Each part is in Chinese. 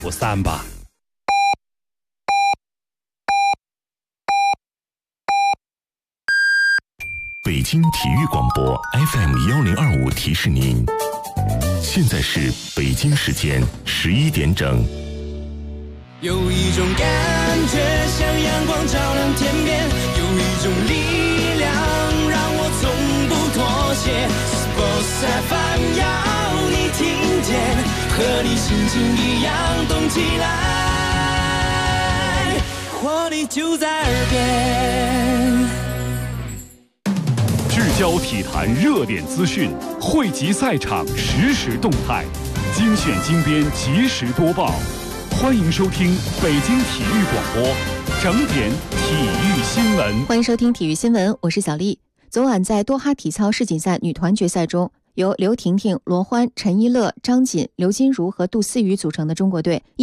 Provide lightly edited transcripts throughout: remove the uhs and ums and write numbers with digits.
3吧。 北京体育广播 FM1025提示您，现在是北京时间11点整。 有一种感觉像阳光照亮天边，有一种力量让我从不妥协。Sports FM 要你听见，和你心情一样动起来，活力就在耳边。 聚焦体坛热点资讯，汇集赛场实时动态，精选精编及时播报。欢迎收听北京体育广播，整点体育新闻。 欢迎收听体育新闻，我是小丽。昨晚在多哈体操世锦赛女团决赛中，由刘婷婷、罗欢、陈一乐、张锦、刘金如和杜思雨组成的中国队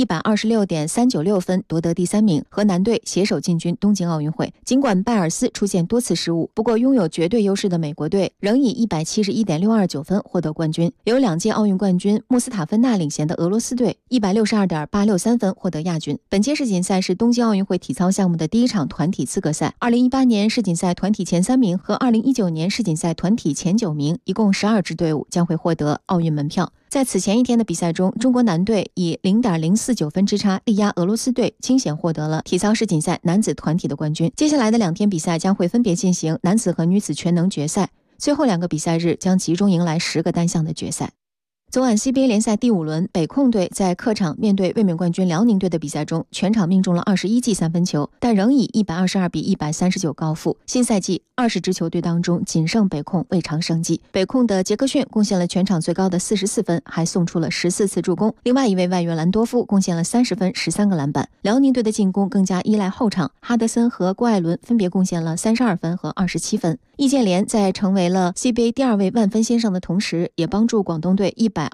126.396分夺得第3名，和男队携手进军东京奥运会。尽管拜尔斯出现多次失误，不过拥有绝对优势的美国队仍以171.629分获得冠军。由2届奥运冠军穆斯塔芬纳领衔的俄罗斯队162.863分获得亚军。本届世锦赛是东京奥运会体操项目的第一场团体资格赛。2018年世锦赛团体前3名和2019年世锦赛团体前9名，一共12支队伍将会获得奥运门票。在此前一天的比赛中，中国男队以0.049分之差力压俄罗斯队，惊险获得了体操世锦赛男子团体的冠军。接下来的2天比赛将会分别进行男子和女子全能决赛，最后2个比赛日将集中迎来10个单项的决赛。昨晚 CBA 联赛第5轮，北控队在客场面对卫冕冠军辽宁队的比赛中，全场命中了21记3分球，但仍以122-139高负。新赛季20支球队当中，仅剩北控未尝胜绩。北控的杰克逊贡献了全场最高的44分，还送出了14次助攻。另外一位外援兰多夫贡献了30分、13个篮板。辽宁队的进攻更加依赖后场，哈德森和郭艾伦分别贡献了32分和27分。易建联在成为了 CBA 第2位万分先生的同时，也帮助广东队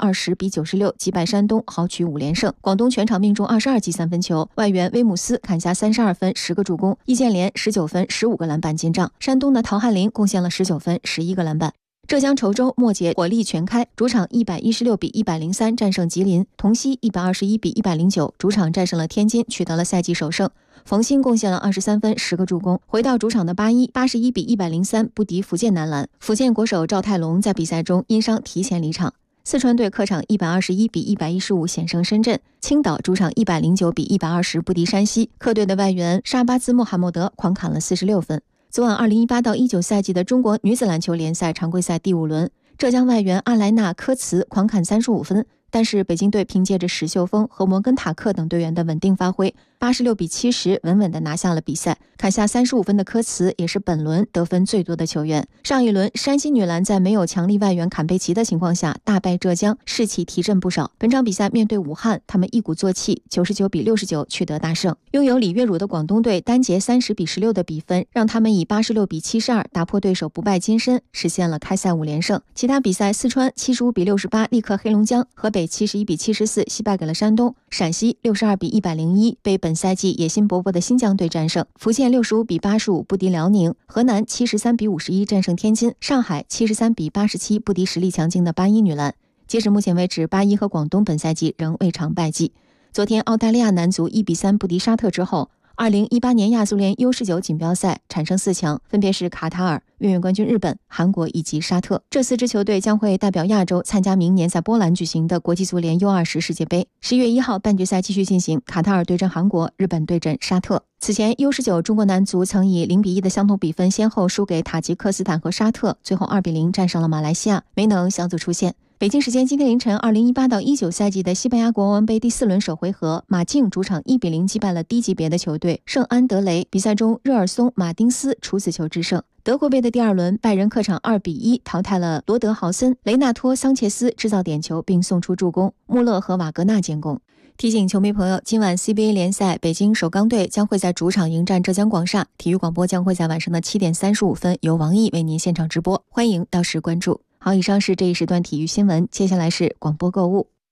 120-96击败山东，豪取5连胜。广东全场命中22记3分球，外援威姆斯砍下32分、10个助攻，易建联19分、15个篮板进账。山东的陶汉林贡献了19分、11个篮板。浙江稠州末节火力全开，主场116-103战胜吉林，桐溪121-109主场战胜了天津，取得了赛季首胜。冯鑫贡献了23分、10个助攻。回到主场的81-103不敌福建男篮，福建国手赵泰龙在比赛中因伤提前离场。四川队客场121-115险胜深圳，青岛主场109-120不敌山西，客队的外援沙巴兹穆罕默德狂砍了46分。昨晚2018-19赛季的中国女子篮球联赛常规赛第5轮，浙江外援阿莱纳科茨狂砍35分，但是北京队凭借着史秀峰和摩根塔克等队员的稳定发挥，86-70稳稳地拿下了比赛。砍下35分的科茨也是本轮得分最多的球员。上一轮山西女篮在没有强力外援坎佩奇的情况下大败浙江，士气提振不少。本场比赛面对武汉，他们一鼓作气99-69取得大胜。拥有李月汝的广东队单节30-16的比分，让他们以86-72打破对手不败金身，实现了开赛5连胜。其他比赛，四川75-68力克黑龙江，河北71-74惜败给了山东，陕西62-101被本赛季野心勃勃的新疆队战胜，福建65-85不敌辽宁，河南73-51战胜天津，上海73-87不敌实力强劲的八一女篮。截止目前为止，八一和广东本赛季仍未尝败绩。昨天澳大利亚男足1-3不敌沙特之后，2018年亚足联 U19 锦标赛产生4强，分别是卡塔尔、卫冕冠军日本、韩国以及沙特。这4支球队将会代表亚洲参加明年在波兰举行的国际足联 U20 世界杯。10月1号半决赛继续进行，卡塔尔对阵韩国，日本对阵沙特。此前 U19 中国男足曾以0-1的相同比分先后输给塔吉克斯坦和沙特，最后2-0战胜了马来西亚，没能小组出线。北京时间今天凌晨，2018-19赛季的西班牙国王杯第4轮首回合，马竞主场1-0击败了低级别的球队圣安德雷。比赛中，热尔松、马丁斯处子球制胜。德国杯的第2轮，拜仁客场2-1淘汰了罗德豪森，雷纳托·桑切斯制造点球并送出助攻，穆勒和瓦格纳建功。提醒球迷朋友，今晚 CBA 联赛北京首钢队将会在主场迎战浙江广厦，体育广播将会在晚上的7点35分由王毅为您现场直播，欢迎到时关注。好，以上是这一时段体育新闻，接下来是广播购物。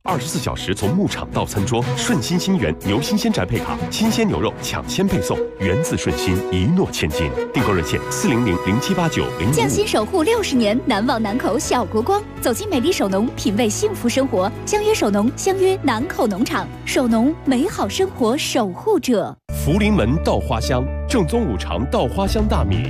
24小时从牧场到餐桌，顺心新源牛新鲜宅配卡，新鲜牛肉抢先配送，源自顺心，一诺千金。订购热线400078905。 匠心守护60年，难忘南口小国光。走进美丽首农，品味幸福生活。相约首农，相约南口农场。首农，美好生活守护者。 福临门稻花香，正宗五常稻花香大米。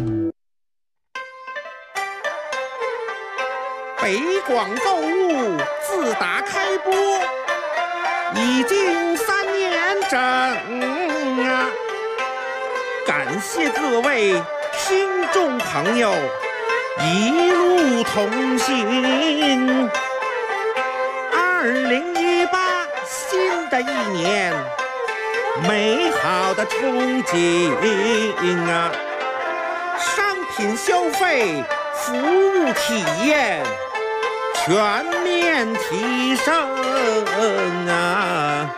北广购物自打开播，已经3年整啊！感谢各位听众朋友一路同行。2018新的一年，美好的憧憬啊！商品消费，服务体验全面提升啊！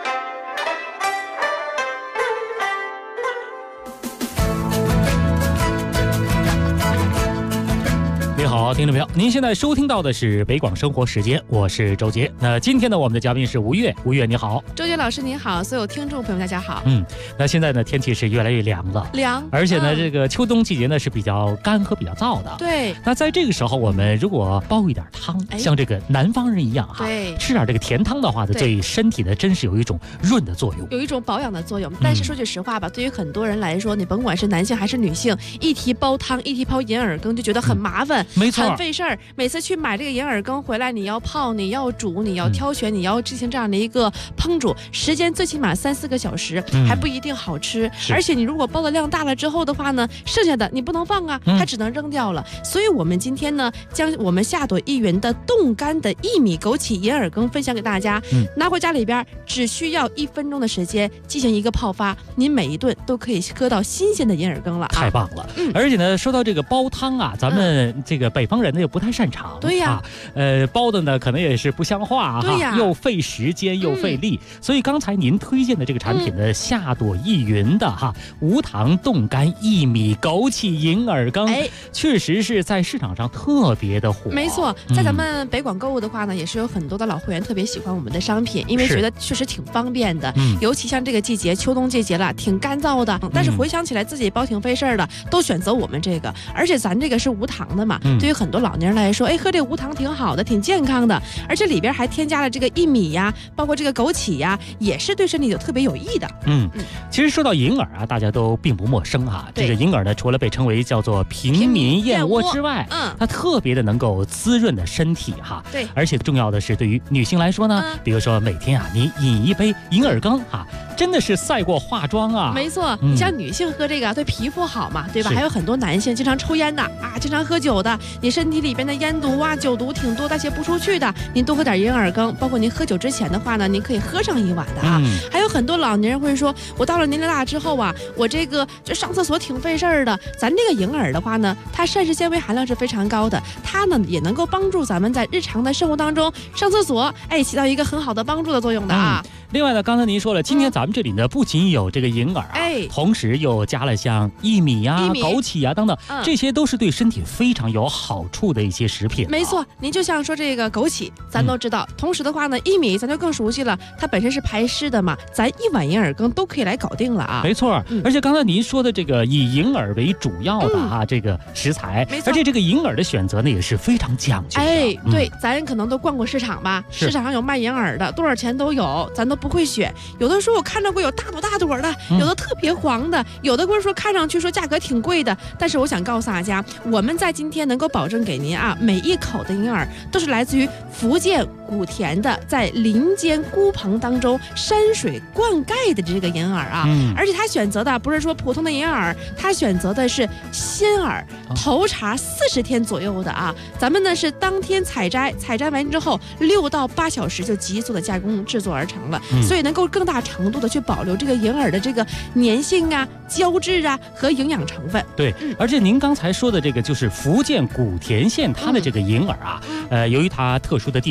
你好，听众朋友，您现在收听到的是北广生活时间，我是周杰。那今天呢，我们的嘉宾是吴越，吴越你好。 周杰老师您好，所有听众朋友大家好。 那现在呢，天气是越来越凉了，而且呢，这个秋冬季节呢是比较干和比较燥的。 对。 那在这个时候，我们如果煲一点汤，像这个南方人一样哈，吃点这个甜汤的话呢，对身体呢真是有一种润的作用， 有一种保养的作用。但是说句实话吧，对于很多人来说，你甭管是男性还是女性，一提煲汤，一提泡银耳羹，就觉得很麻烦。 没错， 很费事儿。每次去买这个银耳羹回来，你要泡，你要煮，你要挑选，你要进行这样的一个烹煮，时间最起码3-4个小时，还不一定好吃。而且你如果煲的量大了之后的话呢，剩下的你不能放啊，它只能扔掉了。所以我们今天呢，将我们夏朵一元的冻干的薏米枸杞银耳羹分享给大家。拿回家里边只需要1分钟的时间进行一个泡发，您每一顿都可以喝到新鲜的银耳羹了。 太棒了！而且呢，说到这个煲汤啊，咱们这个北方人呢又不太擅长。 对呀， 煲的呢可能也是不像话啊， 对呀， 又费时间又费力。所以刚才您推荐的这个产品呢，夏朵一云的无糖冻干薏米枸杞银耳羹，确实是在市场上特别的火。 没错，在咱们北广购物的话呢，也是有很多的老会员特别喜欢我们的商品，因为觉得确实挺方便的。尤其像这个季节，秋冬季节了，挺干燥的，但是回想起来自己煲挺费事儿的，都选择我们这个。而且咱这个是无糖的嘛，对于很多老年人来说，喝这个无糖挺好的，挺健康的，而且里边还添加了这个薏米呀，包括这个枸杞呀，也是对身体有特别有益的。 其实说到银耳啊，大家都并不陌生哈。这个银耳呢，除了被称为叫做平民燕窝之外，它特别的能够滋润的身体哈。 对， 而且重要的是，对于女性来说呢，比如说每天啊，你饮一杯银耳羹真的是赛过化妆啊。 没错，你像女性喝这个对皮肤好嘛，对吧？还有很多男性经常抽烟的经常喝酒的，你身体里边的烟毒酒毒挺多，代谢不出去的，您多喝点银耳羹。包括您喝酒之前的话呢，您可以喝上1碗的还有很多老年人会说，我到了年龄大之后我这个就上厕所挺费事儿的。咱这个银耳的话呢，它膳食纤维含量是非常高的，它呢也能够帮助咱们在日常的生活当中上厕所，起到一个很好的帮助的作用的另外呢，刚才您说了，今天咱们这里呢不仅有这个银耳同时又加了像薏米枸杞等等，这些都是对身体非常有好处的一些食品。 没错，您就像说这个枸杞，咱都知道。同时的话呢，薏米咱就更熟悉了，它本身是排湿的嘛，咱1碗银耳羹都可以来搞定了没错，而且刚才您说的这个以银耳为主要的这个食材，而且这个银耳的选择呢也是非常讲究的。 对，咱可能都逛过市场吧，市场上有卖银耳的，多少钱都有，咱都不会选。有的时候我看到过有大朵的，有的特别黄的，有的说看上去说价格挺贵的，但是我想告诉大家，我们在今天能够保证给您每一口的银耳都是来自于福建古田的，在林间菇棚当中山水灌溉的这个银耳而且他选择的不是说普通的银耳，他选择的是鲜耳，头茬40天左右的咱们呢是当天采摘完之后6到8小时就急速的加工制作而成了，所以能够更大程度的去保留这个银耳的这个粘性胶质和营养成分。 对，而且您刚才说的这个就是福建古田县它的这个银耳由于它特殊的地理环境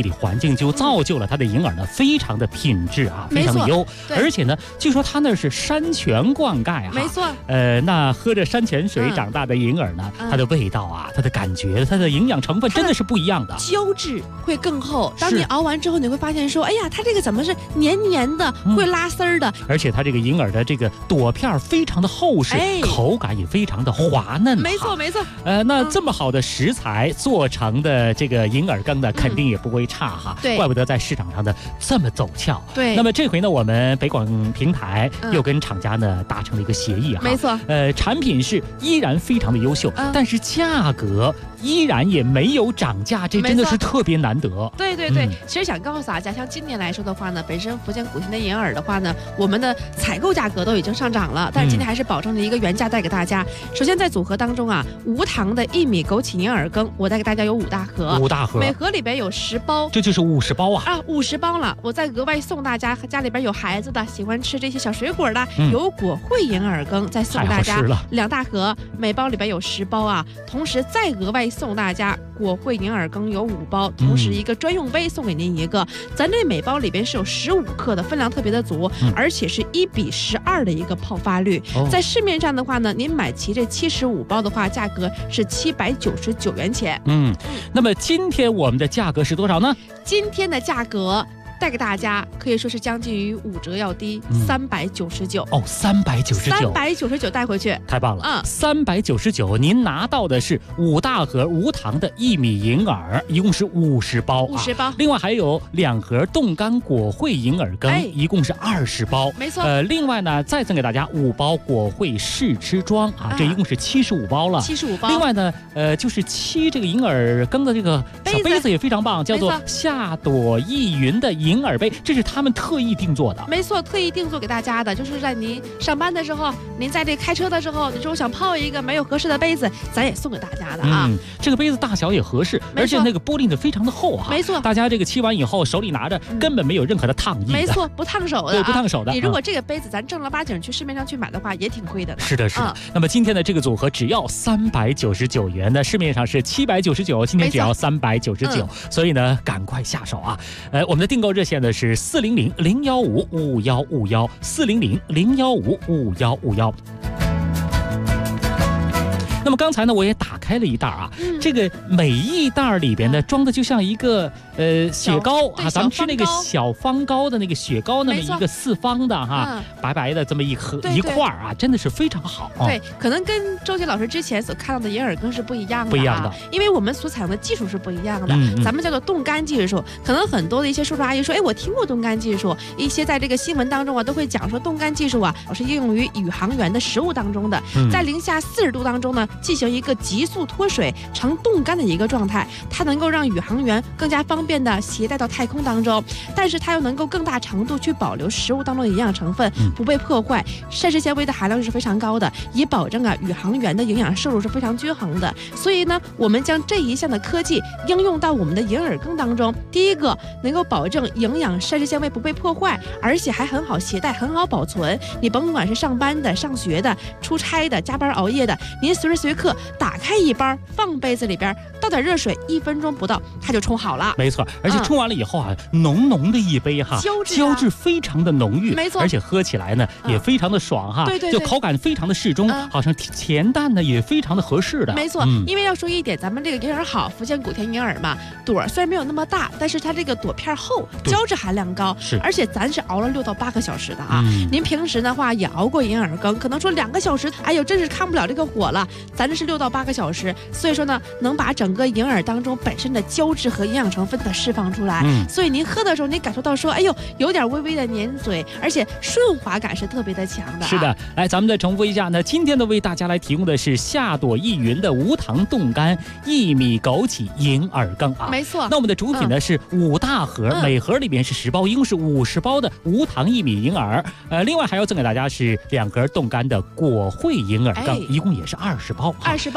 境就造就了它的银耳呢，非常的品质啊，非常的优。而且呢，据说它那是山泉灌溉啊， 没错。 那喝着山泉水长大的银耳呢，它的味道啊，它的感觉，它的营养成分真的是不一样的， 胶质会更厚。当你熬完之后，你会发现说，哎呀，它这个怎么是黏黏的，会拉丝儿的？ 而且它这个银耳的这个朵片非常的厚实，口感也非常的滑嫩。 没错没错。 那这么好的食材做成的这个银耳羹呢，肯定也不会差哈。 对， 怪不得在市场上的这么走俏。 对。 那么这回呢，我们北广平台又跟厂家呢达成了一个协议哈。 没错。 产品是依然非常的优秀，但是价格依然也没有涨价，这真的是特别难得。 对对对，其实想告诉大家，像今年来说的话呢，本身福建古田的银耳的话呢，我们的采购价格都已经上涨了，但是今天还是保证了一个原价带给大家。首先在组合当中啊，无糖的薏米枸杞银耳羹，我带给大家有5大盒，5大盒，每盒里边有10包， 这就是50包啊 ，50包了。我再额外送大家，家里边有孩子的，喜欢吃这些小水果的，有果惠银耳羹，再送大家2大盒，每包里边有10包啊。同时再额外送大家果惠银耳羹有5包，同时一个专用杯送给您一个。咱这每包里边是有15克的，分量特别的足，而且是1:12的一个泡发率。在市面上的话呢，您买齐这75包的话，价格是799元钱。 那么今天我们的价格是多少呢？ 今天的价格带给大家可以说是将近于5折要低，399 哦，399 带回去， 太棒了！399，您拿到的是5大盒无糖的薏米银耳，一共是50包 ，50包。 另外还有2盒冻干果惠银耳羹，一共是20包， 没错。 另外呢，再赠给大家5包果惠试吃装啊，这一共是75包了 ，75包。 另外呢，就是沏这个银耳羹的这个小杯子也非常棒，叫做夏朵意云的银耳杯，这是他们特意定做的。 没错，特意定做给大家的，就是在您上班的时候，您在这开车的时候，你说我想泡一个没有合适的杯子，咱也送给大家的啊。 这个杯子大小也合适，而且那个玻璃的非常的厚哈。 没错， 大家这个沏完以后手里拿着，根本没有任何的烫意。 没错，不烫手的。 对，不烫手的。 你如果这个杯子咱正儿八经去市面上去买的话，也挺贵的。 是的，是的。那么今天的这个组合只要399元呢，市面上是799，今天只要399，所以呢，赶快下手啊！我们的订购热线呢是400-015-5151，400-015-5151。那么刚才呢，我也打开了一袋啊，这个每一袋里边呢装的就像一个雪糕啊，咱们吃那个小方糕的那个雪糕，那么一个4方的哈，白白的这么一块啊，真的是非常好。 对，可能跟周杰老师之前所看到的银耳羹是不一样的，因为我们所采用的技术是不一样的，咱们叫做冻干技术。可能很多的一些叔叔阿姨说，哎，我听过冻干技术，一些在这个新闻当中啊都会讲说，冻干技术啊是应用于宇航员的食物当中的，在零下40度当中呢，进行一个急速脱水成冻干的一个状态，它能够让宇航员更加方便的携带到太空当中，但是它又能够更大程度去保留食物当中的营养成分不被破坏，膳食纤维的含量是非常高的，以保证啊宇航员的营养摄入是非常均衡的。所以呢，我们将这一项的科技应用到我们的银耳羹当中，第一个能够保证营养膳食纤维不被破坏，而且还很好携带，很好保存。你甭管是上班的、上学的、出差的、加班熬夜的，您随时随刻打开一包，放杯子里边，倒点热水，1分钟不到它就冲好了。 没错，而且冲完了以后啊，浓浓的一杯哈，胶质非常的浓郁， 没错， 而且喝起来呢也非常的爽哈， 对， 就口感非常的适中，好像甜淡呢也非常的合适的。 没错，因为要说一点，咱们这个银耳好，福建古田银耳嘛，朵虽然没有那么大，但是它这个朵片厚，胶质含量高，而且咱是熬了6到8个小时的啊。您平时的话也熬过银耳羹，可能说2个小时，哎呦，真是看不了这个火了。咱这是6到8个小时，所以说呢，能把整个银耳当中本身的胶质和营养成分的释放出来。所以您喝的时候，您感受到说，哎呦，有点微微的粘嘴，而且顺滑感是特别的强的。 是的，来，咱们再重复一下呢，今天的为大家来提供的是夏朵意云的无糖冻干薏米枸杞银耳羹啊。 没错。 那我们的主品呢是5大盒，每盒里边是10包，一共是50包的无糖薏米银耳。另外还要赠给大家是2盒冻干的果惠银耳羹，一共也是20包。 20包， 这就是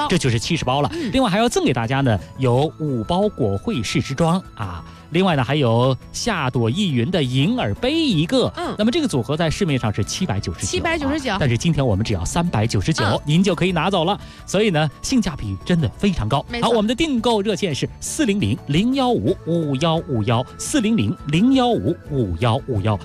70包了。另外还要赠给大家呢有5包果惠试吃装啊。另外呢，还有夏朵逸云的银耳杯1个。那么这个组合在市面上是799，但是今天我们只要399，您就可以拿走了。所以呢，性价比真的非常高。好，我们的订购热线是400-015-5151，400-015-5151。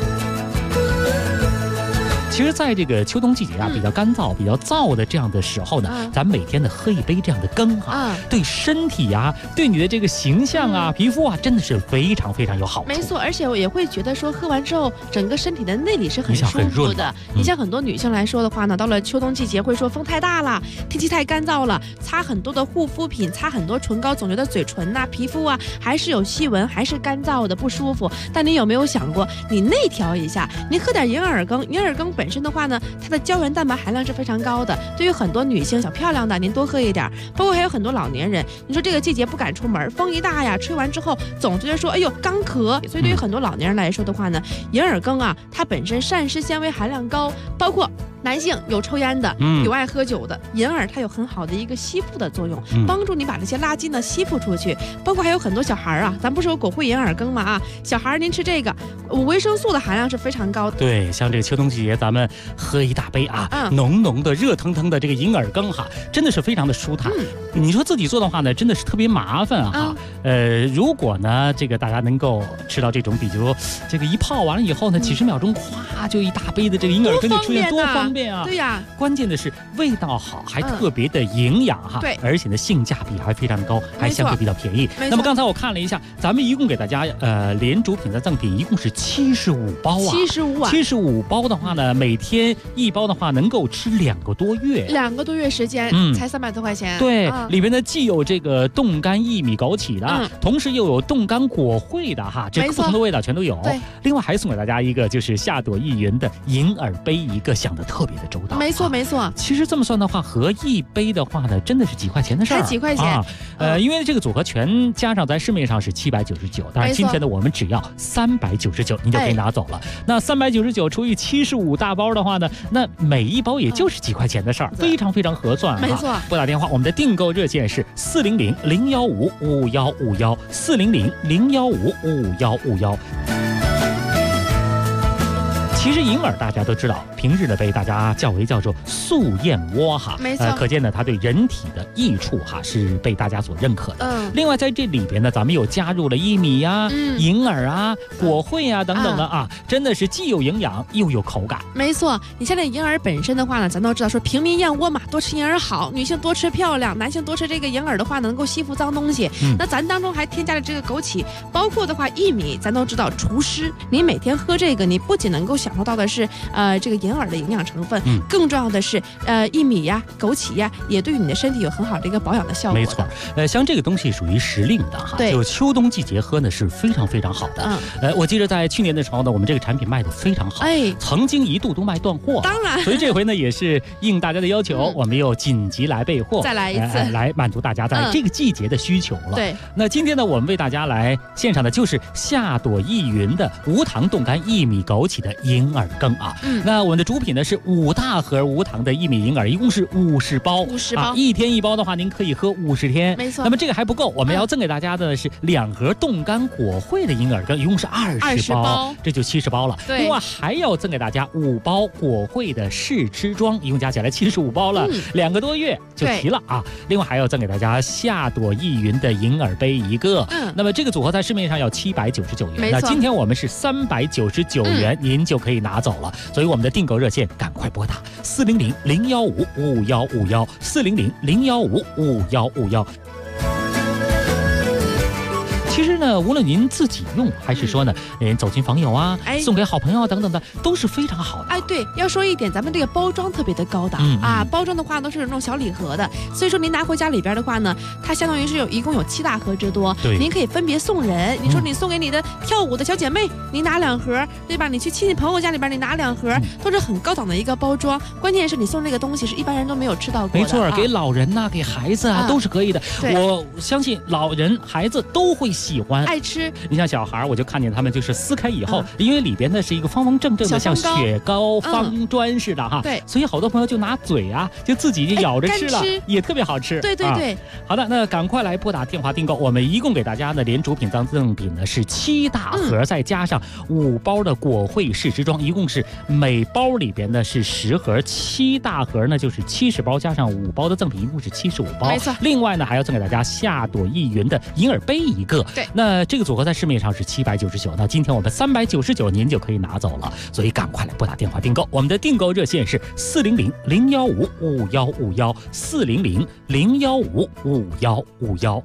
其实，在这个秋冬季节啊，比较干燥、比较燥的这样的时候呢，咱每天的喝一杯这样的羹啊，对身体啊，对你的这个形象啊、皮肤啊，真的是非常非常有好处。 没错，而且我也会觉得说，喝完之后，整个身体的内里是很舒服的。你像很多女性来说的话呢，到了秋冬季节会说风太大了，天气太干燥了，擦很多的护肤品，擦很多唇膏，总觉得嘴唇呐、皮肤啊还是有细纹，还是干燥的不舒服。但你有没有想过，你内调一下，你喝点银耳羹，银耳羹本身的话呢，它的胶原蛋白含量是非常高的。对于很多女性小漂亮的，您多喝一点。包括还有很多老年人，你说这个季节不敢出门，风一大呀，吹完之后总觉得说，哎呦干咳。所以对于很多老年人来说的话呢，银耳羹啊，它本身膳食纤维含量高，包括男性有抽烟的，有爱喝酒的，银耳它有很好的一个吸附的作用，帮助你把这些垃圾呢吸附出去。包括还有很多小孩啊，咱不是有果惠银耳羹吗？啊，小孩您吃这个，维生素的含量是非常高的。 对，像这个秋冬季节，咱们喝一大杯啊，浓浓的、热腾腾的这个银耳羹哈，真的是非常的舒坦。你说自己做的话呢，真的是特别麻烦啊。如果呢，这个大家能够吃到这种，比如这个一泡完了以后呢，几十秒钟，咵就一大杯的这个银耳羹就出现，多方便啊！ 对呀， 关键的是味道好，还特别的营养哈。 对， 而且呢性价比还非常的高，还相对比较便宜。那么刚才我看了一下，咱们一共给大家连主品的赠品一共是75包啊，75包的话呢，每天1包的话能够吃2个多月 ，2个多月时间，才300多块钱。 对，里边呢既有这个冻干薏米枸杞的，同时又有冻干果惠的哈，这不同的味道全都有。另外还送给大家一个就是夏朵逸云的银耳杯1个，想的特别的周到。 没错没错。 其实这么算的话，合一杯的话呢，真的是几块钱的事儿， 才几块钱啊。 因为这个组合全加上在市面上是799，但是今天呢我们只要399，您就可以拿走了。那399除以75大包的话呢，那每1包也就是几块钱的事儿，非常非常合算。 没错。 拨打电话，我们的订购热线是400-015-5151，400-015-5151。其实银耳大家都知道，平日呢被大家叫做素燕窝哈， 没错， 可见呢它对人体的益处哈是被大家所认可的。另外在这里边呢，咱们又加入了薏米呀、银耳啊、果惠啊等等的啊，真的是既有营养又有口感。 没错，你像这银耳本身的话呢，咱都知道说平民燕窝嘛，多吃银耳好，女性多吃漂亮，男性多吃这个银耳的话呢，能够吸附脏东西。那咱当中还添加了这个枸杞，包括的话薏米，咱都知道除湿。你每天喝这个，你不仅能够享受到的是这个银耳的营养成分，更重要的是薏米呀、枸杞呀，也对你的身体有很好的一个保养的效果。 没错，像这个东西属于时令的哈，就秋冬季节喝呢是非常非常好的。我记得在去年的时候呢，我们这个产品卖得非常好，曾经一度都卖断货。 当然， 所以这回呢也是应大家的要求，我们又紧急来备货， 再来一次， 来满足大家在这个季节的需求了。 对， 那今天呢，我们为大家来献上的就是夏朵逸云的无糖冻干薏米枸杞的银耳羹啊。那我们的主品呢是5大盒无糖的薏米银耳，一共是50包 ，50包啊，1天1包的话，您可以喝50天。 没错。 那么这个还不够，我们要赠给大家的是2盒冻干果惠的银耳羹，一共是20包，这就70包了。 对。 另外还要赠给大家5包果惠的试吃装，一共加起来75包了，2个多月就齐了啊。另外还要赠给大家夏朵逸云的银耳杯1个。那么这个组合在市面上要799元，那今天我们是399元，您就可以拿走了。所以我们的订购热线赶快拨打400-015-5151，400-015-5151。其实呢，无论您自己用，还是说呢，走亲访友啊，送给好朋友啊等等的，都是非常好的。 对，要说一点，咱们这个包装特别的高档啊，包装的话都是那种小礼盒的，所以说您拿回家里边的话呢，它相当于是一共有7大盒之多，您可以分别送人。你说你送给你的跳舞的小姐妹，你拿2盒，对吧？你去亲戚朋友家里边，你拿2盒，都是很高档的一个包装。关键是你送这个东西是一般人都没有吃到过的。 没错，给老人呐，给孩子啊，都是可以的。我相信老人孩子都会喜欢爱吃。 你像小孩，我就看见他们就是撕开以后，因为里边呢是一个方方正正的，像雪糕方砖似的哈。 对， 所以好多朋友就拿嘴啊，就自己就咬着吃了，也特别好吃。 对对对。 好的，那赶快来拨打电话订购。我们一共给大家呢，连主品当赠品呢是7大盒，再加上5包的果惠试吃装，一共是每包里边呢是10盒，7大盒呢就是70包，加上5包的赠品，一共是75包。 没错。 另外呢，还要赠给大家夏朵逸云的银耳杯一个。 对。 那这个组合在市面上是799，那今天我们399您就可以拿走了，所以赶快来拨打电话订购。我们的订购热线是400-015-5151，400-015-5151。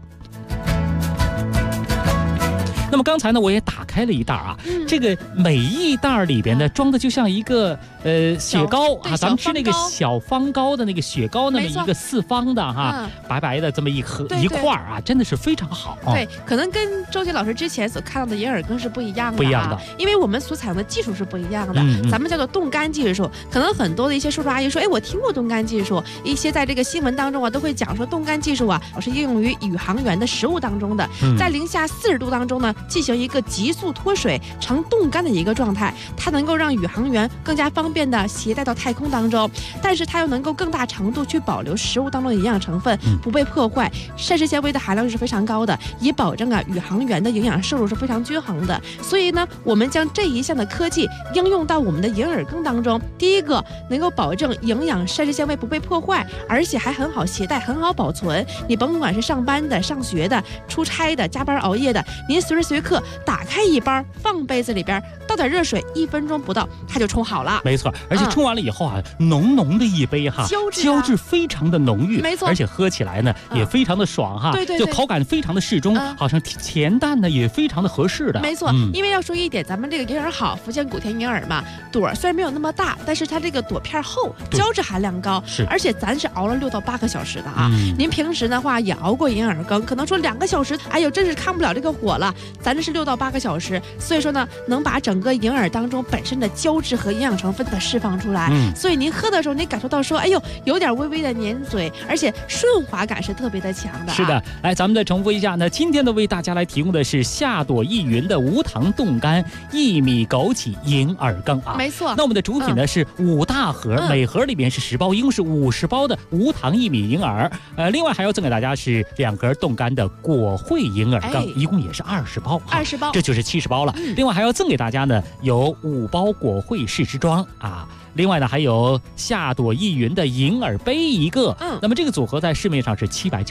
那么刚才呢，我也打开了一袋啊，这个每一袋里边呢装的就像一个雪糕啊，咱们吃那个小方糕的那个雪糕那么一个4方的哈，白白的这么一块啊，真的是非常好。 对，可能跟周杰老师之前所看到的银耳羹是不一样的，因为我们所采用的技术是不一样的，咱们叫做冻干技术。可能很多的一些叔叔阿姨说，哎，我听过冻干技术，一些在这个新闻当中啊都会讲说，冻干技术啊是应用于宇航员的食物当中的，在零下40度当中呢，进行一个急速脱水成冻干的一个状态，它能够让宇航员更加方便的携带到太空当中，但是它又能够更大程度去保留食物当中的营养成分不被破坏，膳食纤维的含量是非常高的，以保证啊宇航员的营养摄入是非常均衡的。所以呢，我们将这一项的科技应用到我们的银耳羹当中，第一个能够保证营养膳食纤维不被破坏，而且还很好携带，很好保存。你甭管是上班的、上学的、出差的、加班熬夜的，您随时随刻打开一包，放杯子里边，倒点热水，1分钟不到它就冲好了。 没错，而且冲完了以后啊，浓浓的一杯哈，胶质非常的浓郁， 没错， 而且喝起来呢也非常的爽哈， 对， 就口感非常的适中，好像甜淡呢也非常的合适的。 没错，因为要说一点，咱们这个银耳好，福建古田银耳嘛，朵虽然没有那么大，但是它这个朵片厚，胶质含量高，而且咱是熬了6到8个小时的啊。您平时的话也熬过银耳羹，可能说2个小时，哎呦，真是看不了这个火了。咱这是6到8个小时，所以说呢，能把整个银耳当中本身的胶质和营养成分的释放出来。所以您喝的时候，你感受到说，哎呦，有点微微的粘嘴，而且顺滑感是特别的强的。 是的，来，咱们再重复一下呢，今天呢为大家来提供的是夏朵逸云的无糖冻干薏米枸杞银耳羹啊。 没错。 那我们的主品呢是5大盒，每盒里面是10包，一共是50包的无糖薏米银耳。另外还要赠给大家是2盒冻干的果惠银耳羹，一共也是20包 ，20包， 这就是70包了。另外还要赠给大家呢有5包果惠试吃装啊。另外呢，还有夏朵逸云的银耳杯一个。那么这个组合在市面上是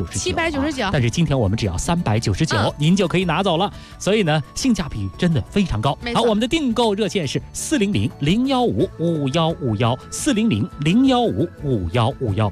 799，但是今天我们只要399，您就可以拿走了。所以呢，性价比真的非常高。好，我们的订购热线是400-015-5151，400-015-5151。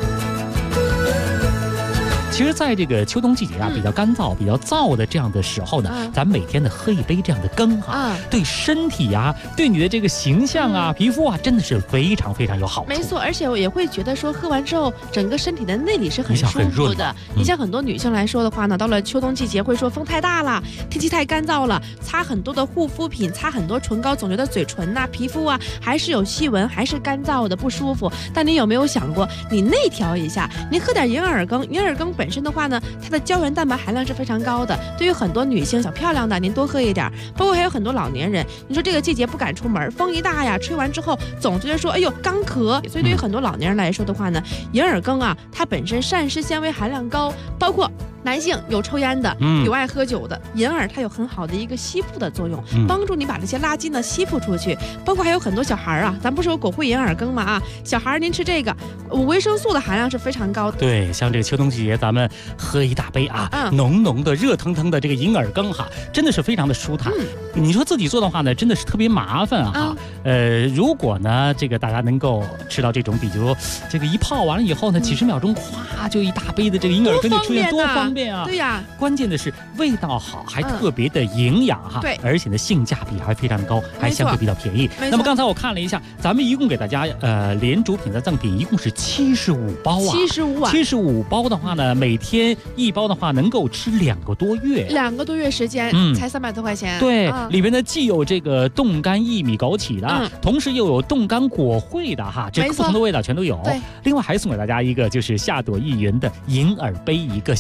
其实在这个秋冬季节啊，比较干燥、比较燥的这样的时候呢，咱每天呢喝一杯这样的羹啊，对身体啊，对你的这个形象啊、皮肤啊，真的是非常非常有好处。 没错，而且我也会觉得说，喝完之后，整个身体的内里是很舒服的。你像很多女性来说的话呢，到了秋冬季节会说风太大了，天气太干燥了，擦很多的护肤品，擦很多唇膏，总觉得嘴唇呐、皮肤啊还是有细纹，还是干燥的不舒服。但你有没有想过，你内调一下，你喝点银耳羹，银耳羹本身的话呢，它的胶原蛋白含量是非常高的。对于很多女性小漂亮的，您多喝一点。包括还有很多老年人，你说这个季节不敢出门，风一大呀，吹完之后总觉得说，哎呦干咳。所以对于很多老年人来说的话呢，银耳羹啊，它本身膳食纤维含量高，包括男性有抽烟的，有爱喝酒的，银耳它有很好的一个吸附的作用，帮助你把这些垃圾呢吸附出去。包括还有很多小孩啊，咱不是有果惠银耳羹吗？啊，小孩您吃这个，维生素的含量是非常高的。 对，像这个秋冬季节，咱们喝一大杯啊，浓浓的、热腾腾的这个银耳羹哈，真的是非常的舒坦。你说自己做的话呢，真的是特别麻烦啊。如果呢，这个大家能够吃到这种，比如这个一泡完了以后呢，几十秒钟，咵就一大杯的这个银耳羹就出现，多方便啊！ 对呀， 关键的是味道好，还特别的营养哈。 对， 而且呢，性价比还非常高，还相对比较便宜。那么刚才我看了一下，咱们一共给大家连主品的赠品一共是75包啊，75包的话呢，每天1包的话能够吃2个多月 ，2个多月时间，才300多块钱。 对，里边呢既有这个冻干薏米枸杞的，同时又有冻干果惠的哈，这不同的味道全都有。另外还送给大家一个就是夏朵逸云的银耳杯一个，想的特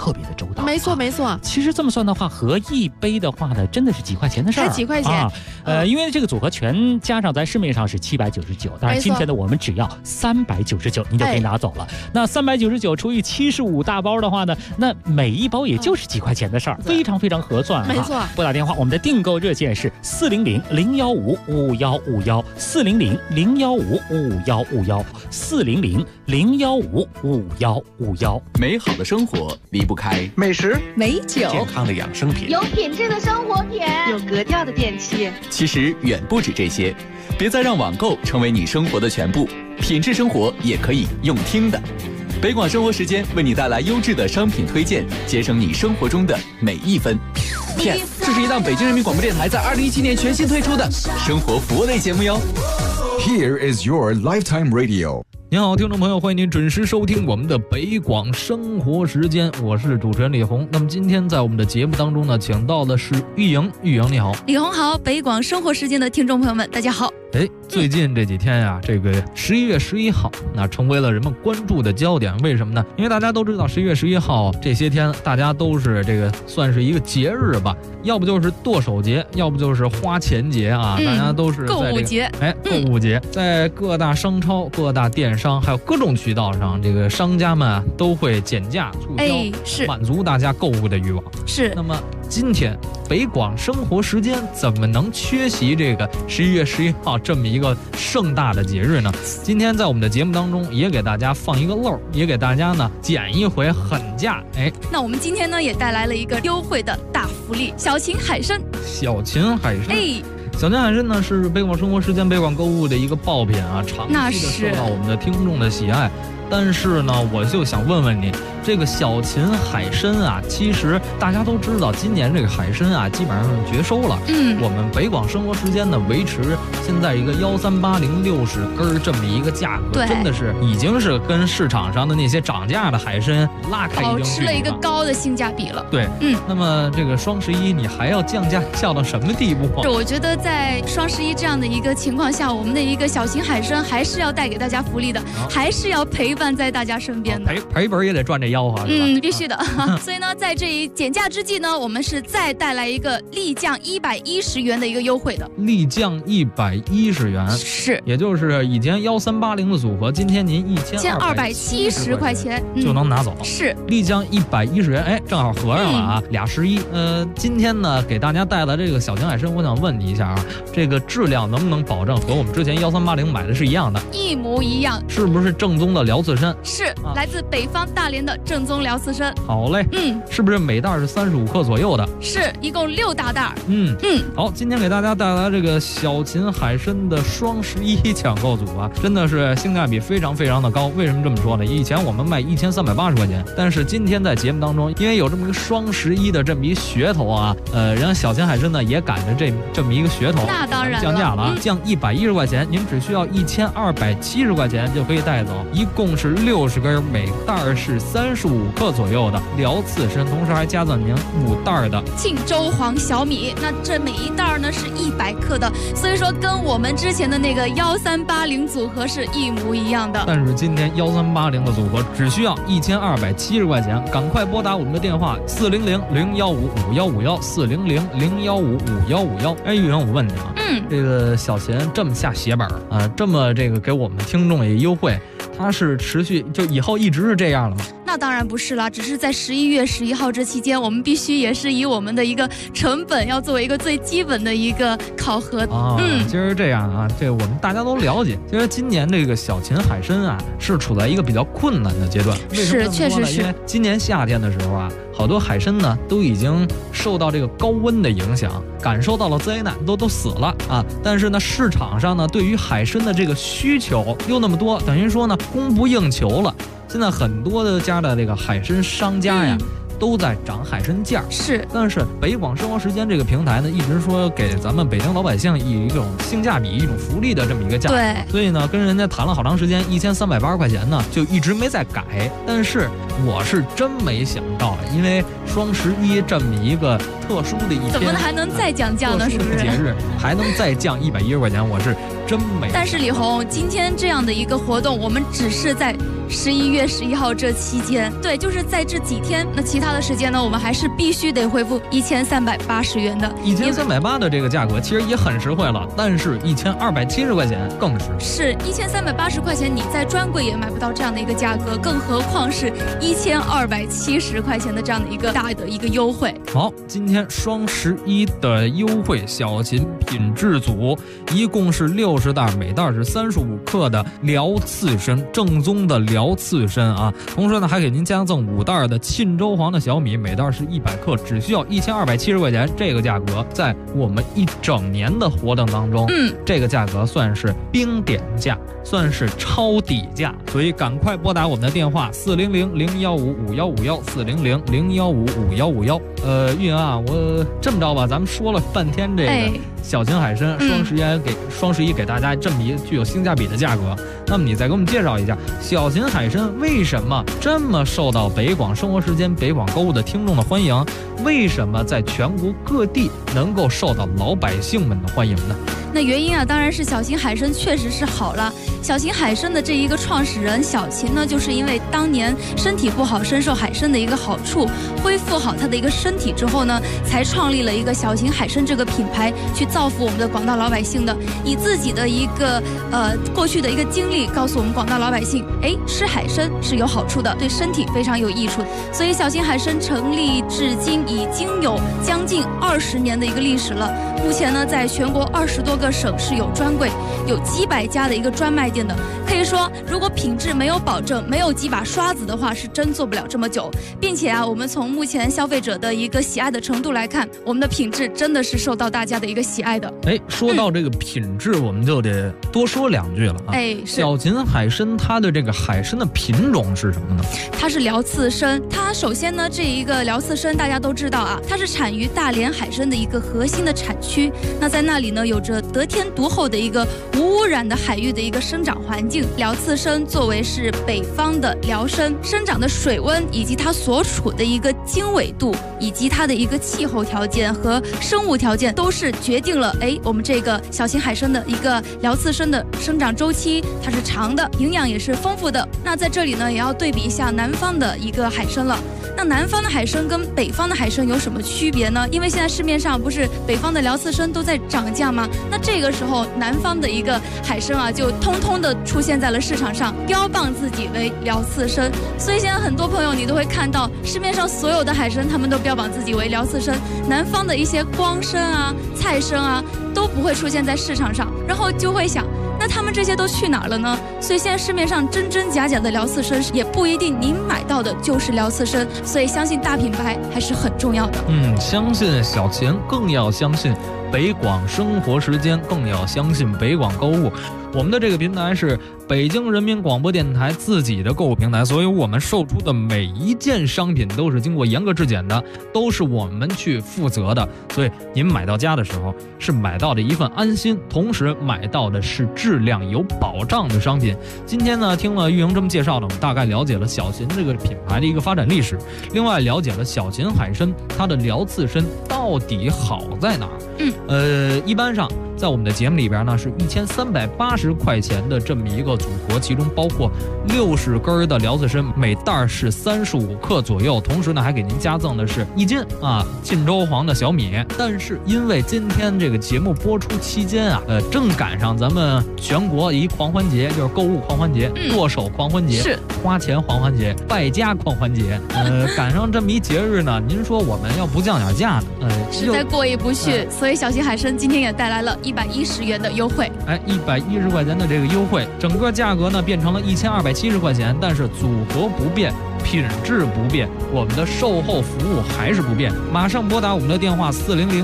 特别的周到。 没错没错。 其实这么算的话，合一杯的话呢，真的是几块钱的事儿， 才几块钱因为这个组合全加上在市面上是799，但是今天呢我们只要399，你就可以拿走了。那399除以75大包的话呢，那每一包也就是几块钱的事儿，非常非常合算。 没错。 拨打电话，我们的订购热线是400-015-5151，400-015-5151，400-015-5151。 美好的生活离不开美食、 美酒、 健康的养生品、 有品质的生活品、 有格调的电器。 其实远不止这些，别再让网购成为你生活的全部，品质生活也可以用听的。北广生活时间为你带来优质的商品推荐，节省你生活中的每一分。Yes， 这是一档北京人民广播电台在2017年全新推出的生活服务类节目哟。 Here is your lifetime radio。 您好，听众朋友，欢迎您准时收听我们的北广生活时间，我是主持人李红。那么今天在我们的节目当中呢，请到的是玉莹，玉莹你好。 李红好，北广生活时间的听众朋友们，大家好。 最近这几天呀，这个11月11号，那成为了人们关注的焦点。为什么呢？因为大家都知道11月11号这些天，大家都是这个算是一个节日吧，要不就是剁手节，要不就是花钱节啊，大家都是在、这个、 购物节。 购物节，在各大商超、各大电商还有各种渠道上，这个商家们都会减价促销， 是满足大家购物的欲望。 是。 那么今天北广生活时间怎么能缺席这个11月11号这么一个盛大的节日呢？今天在我们的节目当中也给大家放一个漏，也给大家呢减一回狠价。 那我们今天呢也带来了一个优惠的大福利，小秦海参。 小秦海参。小秦海参呢是北广生活时间、北广购物的一个爆品啊，长期的受到我们的听众的喜爱。但是呢，我就想问问你，这个小秦海参啊，其实大家都知道，今年这个海参啊，基本上是绝收了。我们北广生活时间呢，维持现在一个138060根这么一个价格，真的是已经是跟市场上的那些涨价的海参拉开一定距离了， 保持了一个高的性价比了。 对，那么这个双11你还要降价降到什么地步？ 我觉得在双11这样的一个情况下，我们的一个小秦海参还是要带给大家福利的，还是要陪伴在大家身边的， 赔本也得赚这吆喝，是吧？ 必须的。所以呢，在这一减价之际呢，我们是再带来一个立降110元的一个优惠的， 立降110元， 是， 也就是以前1380的组合，今天您 1270块钱就能拿走， 是立降110元，正好合上了啊，俩11。今天呢，给大家带来这个小秦海参，我想问你一下啊，这个质量能不能保证和我们之前1380买的是一样的？ 一模一样， 是不是正宗的辽刺参？ 是，来自北方大连的正宗辽刺参。 好嘞，是不是每袋是35克左右的？ 是，一共6大袋。 好，今天给大家带来这个小秦海参的双11抢购组啊，真的是性价比非常非常的高。为什么这么说呢？以前我们卖1380块钱，但是今天在节目当中，因为有这么一个双11的这么一噱头啊，人家小秦海参呢也赶着这么一个噱头， 那当然降价了啊，降110块钱，您只需要1270块钱就可以带走，一共是60根，每袋是35克左右的辽刺参，同时还加赠您5袋的庆州黄小米。那这每一袋呢是100克的，所以说跟我们之前的那个1380组合是一模一样的。 但是今天1380的组合只需要1270块钱，赶快拨打我们的电话400-015-5151，400-015-5151。玉莹，我问你啊，这个小秦这么下血本啊，这么这个给我们听众也优惠，它是持续就以后一直是这样了吗？ 那当然不是啦，只是在11月11号这期间，我们必须也是以我们的一个成本要作为一个最基本的一个考核。 其实这样啊，这个我们大家都了解。其实今年这个小秦海参啊，是处在一个比较困难的阶段。 是，确实是。 因为今年夏天的时候啊，好多海参呢都已经受到这个高温的影响，感受到了灾难，都死了啊。但是呢，市场上呢对于海参的这个需求又那么多，等于说呢供不应求了。现在很多的家的这个海参商家呀，都在涨海参价。 是， 但是北广生活时间这个平台呢，一直说给咱们北京老百姓以一种性价比、一种福利的这么一个价格。 对， 所以呢，跟人家谈了好长时间，1380块钱呢，就一直没再改。但是我是真没想到，因为双11这么一个特殊的一天， 怎么还能再降价呢？是不是？ 节日还能再降110块钱，我是真美。 但是李红，今天这样的一个活动，我们只是在11月11号这期间，对，就是在这几天。那其他的时间呢，我们还是必须得恢复1380元的。 1380的这个价格其实也很实惠了，但是1270块钱更是1380块钱，你在专柜也买不到这样的一个价格，更何况是1270块钱的这样的一个大的一个优惠。 好，今天双11的优惠，小秦品质组一共是60袋，每袋是35克的辽刺参，正宗的辽刺参啊。同时呢，还给您加赠5袋的沁州黄的小米，每袋是100克，只需要1270块钱。这个价格在我们一整年的活动当中，这个价格算是冰点价，算是超底价，所以赶快拨打我们的电话400-015-5151，400-015-5151。运啊，我这么着吧，咱们说了半天这个小秦海参，双11给大家这么一具有性价比的价格。那么你再给我们介绍一下，小秦海参为什么这么受到北广生活时间、北广购物的听众的欢迎？为什么在全国各地能够受到老百姓们的欢迎呢？ 那原因啊，当然是小秦海参确实是好了。小秦海参的这一个创始人小秦呢，就是因为当年身体不好，深受海参的一个好处，恢复好他的一个身体之后呢，才创立了一个小秦海参这个品牌，去造福我们的广大老百姓的。以自己的一个过去的一个经历，告诉我们广大老百姓，吃海参是有好处的，对身体非常有益处。所以小秦海参成立至今已经有将近20年的一个历史了。目前呢，在全国20多个省市有专柜，有几百家的一个专卖店的。可以说，如果品质没有保证，没有几把刷子的话，是真做不了这么久。并且啊，我们从目前消费者的一个喜爱的程度来看，我们的品质真的是受到大家的一个喜爱的。 说到这个品质，我们就得多说2句了啊。小秦海参它的这个海参的品种是什么呢？ 它是辽刺参。它首先呢，这一个辽刺参大家都知道啊，它是产于大连海参的一个核心的产区。那在那里呢，有着得天独厚的一个无污染的海域的一个生长环境。辽刺参作为是北方的辽参，生长的水温以及它所处的一个经纬度，以及它的一个气候条件和生物条件，都是决定了我们这个小秦海参的一个辽刺参的生长周期，它是长的，营养也是丰富的。那在这里呢，也要对比一下南方的一个海参了。那南方的海参跟北方的海参有什么区别呢？因为现在市面上不是北方的辽刺参都在涨价吗？那这个时候南方的一个海参啊，就通通的出现在了市场上，标榜自己为辽刺参。所以现在很多朋友你都会看到市面上所有的海参，他们都标榜自己为辽刺参，南方的一些光参啊、菜参啊都不会出现在市场上，然后就会想，那他们这些都去哪儿了呢？所以现在市面上真真假假的辽刺参也不一定您买到的就是辽刺参，所以相信大品牌还是很重要的。 相信小秦，更要相信北广生活时间，更要相信北广购物。我们的这个平台是北京人民广播电台自己的购物平台，所以我们售出的每一件商品都是经过严格质检的，都是我们去负责的。所以您买到家的时候是买到的一份安心，同时买到的是质量有保障的商品。今天呢，听了玉莹这么介绍呢，我们大概了解了小秦这个品牌的一个发展历史，另外了解了小秦海参它的辽刺参到底好在哪儿。一般上在我们的节目里边呢，是1380块钱的这么一个组合，其中包括60根的辽刺参，每袋是35克左右，同时呢还给您加赠的是1斤沁州黄的小米。但是因为今天这个节目播出期间正赶上咱们全国一狂欢节，就是购物狂欢节、剁手狂欢节、花钱狂欢节、败家狂欢节，赶上这么一节日呢，您说我们要不降点价呢， 实在过意不去。所以小秦海参今天也带来了110元的优惠 ，110块钱的这个优惠，整个价格呢变成了1270块钱，但是组合不变，品质不变，我们的售后服务还是不变。马上拨打我们的电话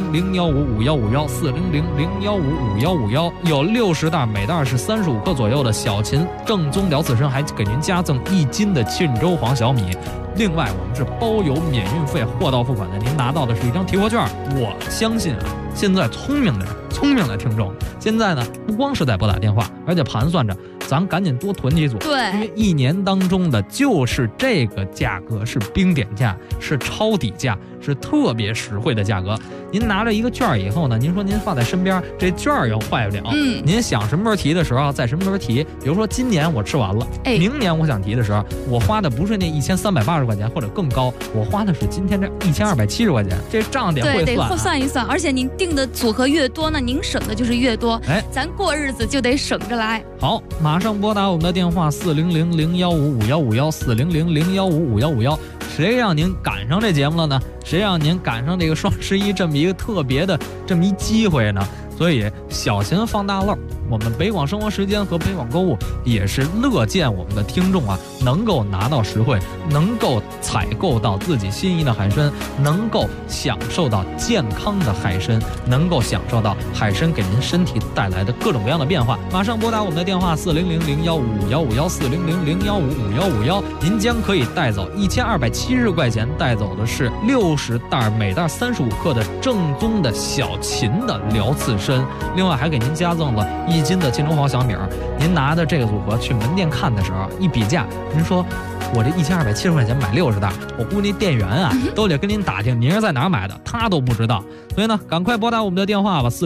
400-015-5151，400-015-5151，有60袋，每袋是35克左右的小秦正宗辽刺参，还给您加赠1斤的沁州黄小米。另外我们是包邮免运费，货到付款的，您拿到的是一张提货券。我相信现在聪明的听众，现在呢不光是在拨打电话，而且盘算着咱赶紧多囤几组， 对， 因为一年当中的就是这个价格是冰点价，是抄底价，是特别实惠的价格。您拿着一个券以后呢，您说您放在身边，这券又坏不了，您想什么时候提的时候在什么时候提。比如说今年我吃完了，明年我想提的时候，我花的不是那1380块钱或者更高，我花的是今天这1270块钱，这账得会算， 对，得算一算。而且您定的组合越多呢，您省的就是越多，咱过日子就得省着来。 好，马上拨打我们的电话400-015-5151，400-015-5151。谁让您赶上这节目了呢？谁让您赶上这个双11这么一个特别的这么一机会呢？所以小钱放大漏，我们北广生活时间和北广购物也是乐见我们的听众啊能够拿到实惠，能够采购到自己心仪的海参，能够享受到健康的海参，能够享受到海参给您身体带来的各种各样的变化。马上拨打我们的电话400-015-5151，400-015-5151，您将可以带走1270块钱，带走的是60袋，每袋35克的正宗的小秦的辽刺参，另外还给您加赠了1斤的金中华小米。您拿的这个组合去门店看的时候一比价，您说我这1270块钱买60袋，我估计那店员啊都得跟您打听您是在哪儿买的，他都不知道。所以呢，赶快拨打我们的电话吧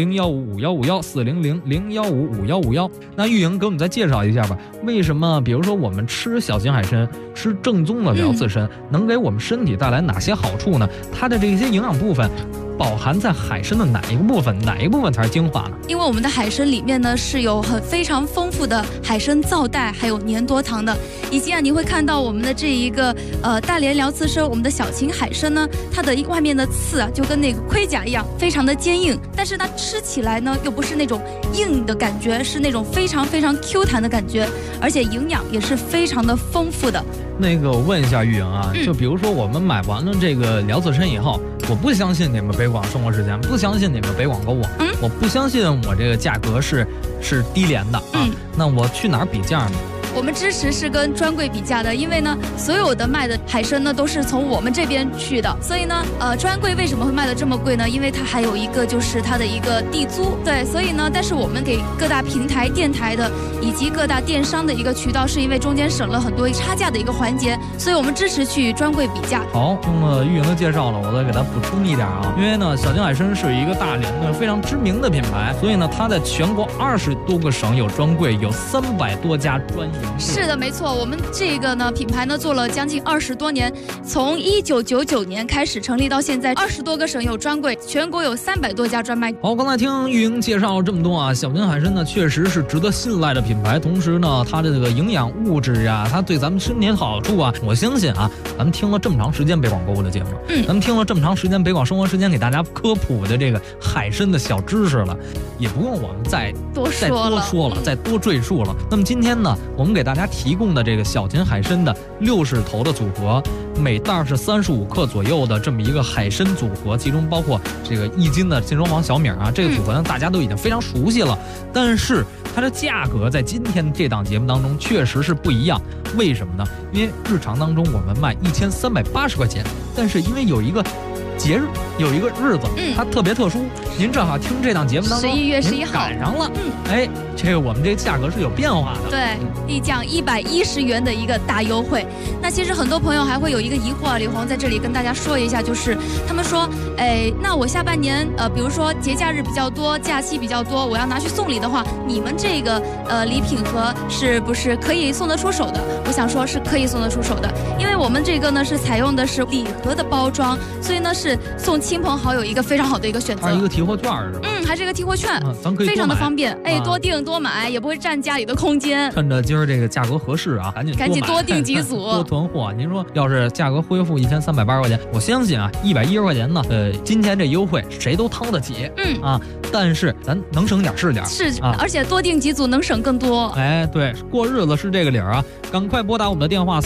，400-015-5151，400-015-5151。那玉莹给我们再介绍一下吧，为什么比如说我们吃小秦海参，吃正宗的辽刺参，能给我们身体带来哪些好处呢？它的这些营养部分饱含在海参的哪一个部分？哪一个部分才是精华呢？ 因为我们的海参里面呢是有非常丰富的海参皂带，还有粘多糖的，以及你会看到我们的这一个大连辽刺参，我们的小秦海参呢，它的外面的刺就跟那个盔甲一样，非常的坚硬，但是它吃起来呢又不是那种硬的感觉，是那种非常非常 Q 弹的感觉，而且营养也是非常的丰富的。 那个我问一下玉莹啊，就比如说我们买完了这个辽刺参以后，我不相信你们北广生活时间，不相信你们北广购物，我不相信我这个价格是低廉的啊，那我去哪儿比价呢？ 我们支持是跟专柜比价的，因为呢，所有的卖的海参呢都是从我们这边去的，所以呢，专柜为什么会卖的这么贵呢？因为它还有一个就是它的一个地租，对，所以呢，但是我们给各大平台、电台的以及各大电商的一个渠道，是因为中间省了很多差价的一个环节，所以我们支持去专柜比价。 好，那么玉莹的介绍了，我再给它补充一点啊，因为呢，小秦海参是一个大连的非常知名的品牌，所以呢，它在全国20多个省有专柜，有300多家专营。 是的，没错，我们这个呢品牌呢做了将近20多年，从1999年开始成立到现在，20多个省有专柜，全国有300多家专卖。 好，刚才听玉莹介绍了这么多啊，小秦海参呢确实是值得信赖的品牌，同时呢，它的这个营养物质啊，它对咱们身体的好处啊，我相信啊，咱们听了这么长时间北广购物的节目，咱们听了这么长时间北广生活时间给大家科普的这个海参的小知识了，也不用我们再多说了，再多赘述了。那么今天呢，我们给大家提供的这个小秦海参的60头的组合，每袋是35克左右的这么一个海参组合，其中包括这个1斤的金双黄小米啊，这个组合呢大家都已经非常熟悉了，但是它的价格在今天这档节目当中确实是不一样。为什么呢？因为日常当中我们卖1380块钱，但是因为有一个节日，有一个日子，它特别特殊，您正好听这档节目当中 11月11号赶上了，这个我们这个价格是有变化的， 对，立降110元的一个大优惠。那其实很多朋友还会有一个疑惑啊，李红在这里跟大家说一下，就是他们说，那我下半年比如说节假日比较多，假期比较多，我要拿去送礼的话，你们这个礼品盒是不是可以送得出手的？我想说是可以送得出手的，因为我们这个呢是采用的是礼盒的包装，所以呢是送亲朋好友一个非常好的一个选择。 还有一个提货券是吧？ 还是一个提货券， 咱可以非常的方便，多订多买，也不会占家里的空间。 趁着今儿这个价格合适啊，赶紧多订几组， 多囤货。您说要是价格恢复1380块钱，我相信啊，110块钱呢，今天这优惠谁都掏得起，但是咱能省点是点， 而且多订几组能省更多。 对，过日子是这个理儿啊，赶快拨打我们的电话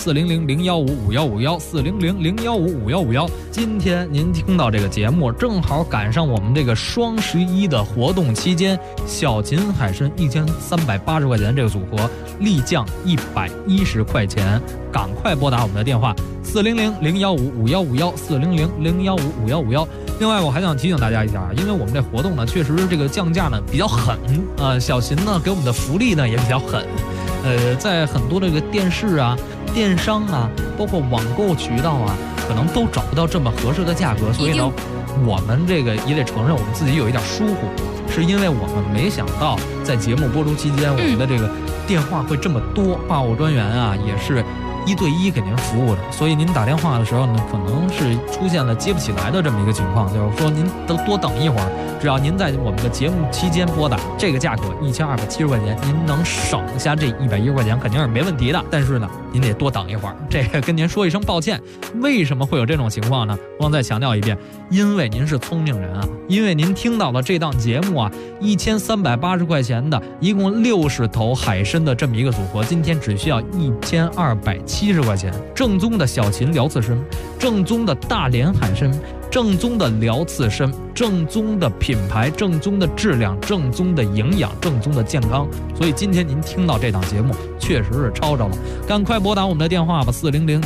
400-015-5151，400-015-5151。今天您听到这个节目，正好赶上我们这个双11的活动期间，小秦海参1380块钱这个组合立降110块钱，赶快拨打我们的电话400-015-5151，400-015-5151。 另外，我还想提醒大家一下，因为我们这活动呢，确实这个降价呢比较狠小秦呢给我们的福利呢也比较狠，在很多这个电视啊、电商啊，包括网购渠道啊，可能都找不到这么合适的价格，所以呢，我们这个也得承认我们自己有一点疏忽，是因为我们没想到在节目播出期间，我们的这个电话会这么多，话务专员啊也是1对1给您服务的，所以您打电话的时候呢，可能是出现了接不起来的这么一个情况，就是说您都多等一会儿，只要您在我们的节目期间拨打，这个价格1270块钱，您能省下这110块钱肯定是没问题的。但是呢，您得多等一会儿，这个跟您说一声抱歉。为什么会有这种情况呢？我再强调一遍，因为您是聪明人啊，因为您听到了这档节目啊，1380块钱的，一共60头海参的这么一个组合，今天只需要1270块钱，正宗的小秦辽刺参，正宗的大连海参，正宗的辽刺参，正宗的品牌，正宗的质量，正宗的营养，正宗的健康。所以今天您听到这档节目确实是抄着了，赶快拨打我们的电话吧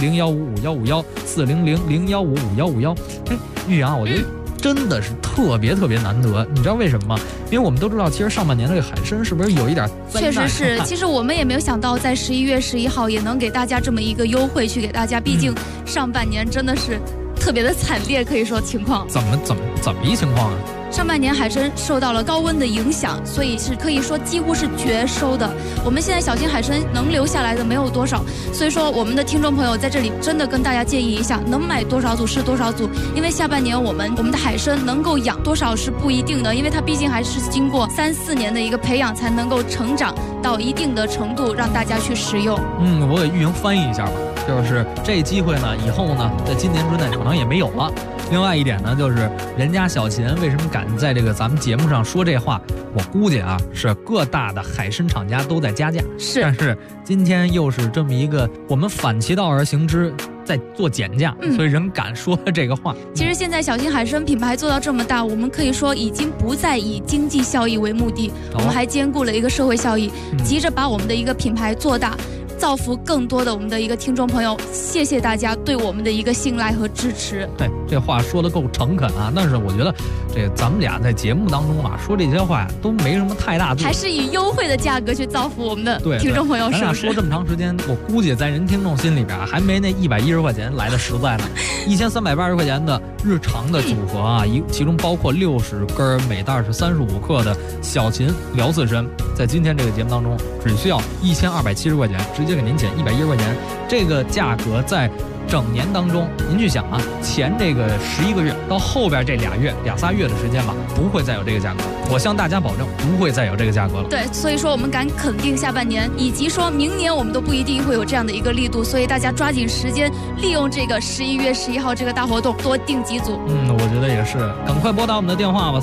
，400-015-5151，400-015-5151。玉阳，我觉得真的是特别难得，你知道为什么吗？因为我们都知道，其实上半年这个海参是不是有一点灾难？ 确实是，其实我们也没有想到，在11月11号也能给大家这么一个优惠去给大家，毕竟上半年真的是特别的惨烈，可以说情况。 怎么一情况啊？ 上半年海参受到了高温的影响，所以是可以说几乎是绝收的。我们现在小秦海参能留下来的没有多少，所以说我们的听众朋友在这里真的跟大家建议一下，能买多少组是多少组，因为下半年我们的海参能够养多少是不一定的，因为它毕竟还是经过3、4年的一个培养才能够成长到一定的程度，让大家去食用。 我给玉莹翻译一下吧，就是这机会呢，以后呢，在今年之内可能也没有了。另外一点呢，就是人家小秦为什么敢在这个咱们节目上说这话，我估计啊是各大的海参厂家都在加价，但是今天又是这么一个我们反其道而行之，在做减价，所以人敢说这个话。 其实现在小秦海参品牌做到这么大，我们可以说已经不再以经济效益为目的，我们还兼顾了一个社会效益，急着把我们的一个品牌做大，造福更多的我们的一个听众朋友。谢谢大家对我们的一个信赖和支持。 对，这话说得够诚恳啊！但是我觉得这咱们俩在节目当中啊说这些话都没什么太大度， 还是以优惠的价格去造福我们的听众朋友，是不是？ 咱俩说这么长时间，我估计在人听众心里边还没那110块钱来的实在呢。1380块钱的日常的组合啊，其中包括60根，每袋是35克的小秦辽刺参，在今天这个节目当中只需要1270块钱，直接给您减110块钱。这个价格在整年当中，您去想啊，前这个11个月到后边这2、3月的时间吧，不会再有这个价格。我向大家保证，不会再有这个价格了。 对，所以说我们敢肯定下半年，以及说明年我们都不一定会有这样的一个力度，所以大家抓紧时间，利用这个11月11号这个大活动，多订几组。 我觉得也是，赶快拨打我们的电话吧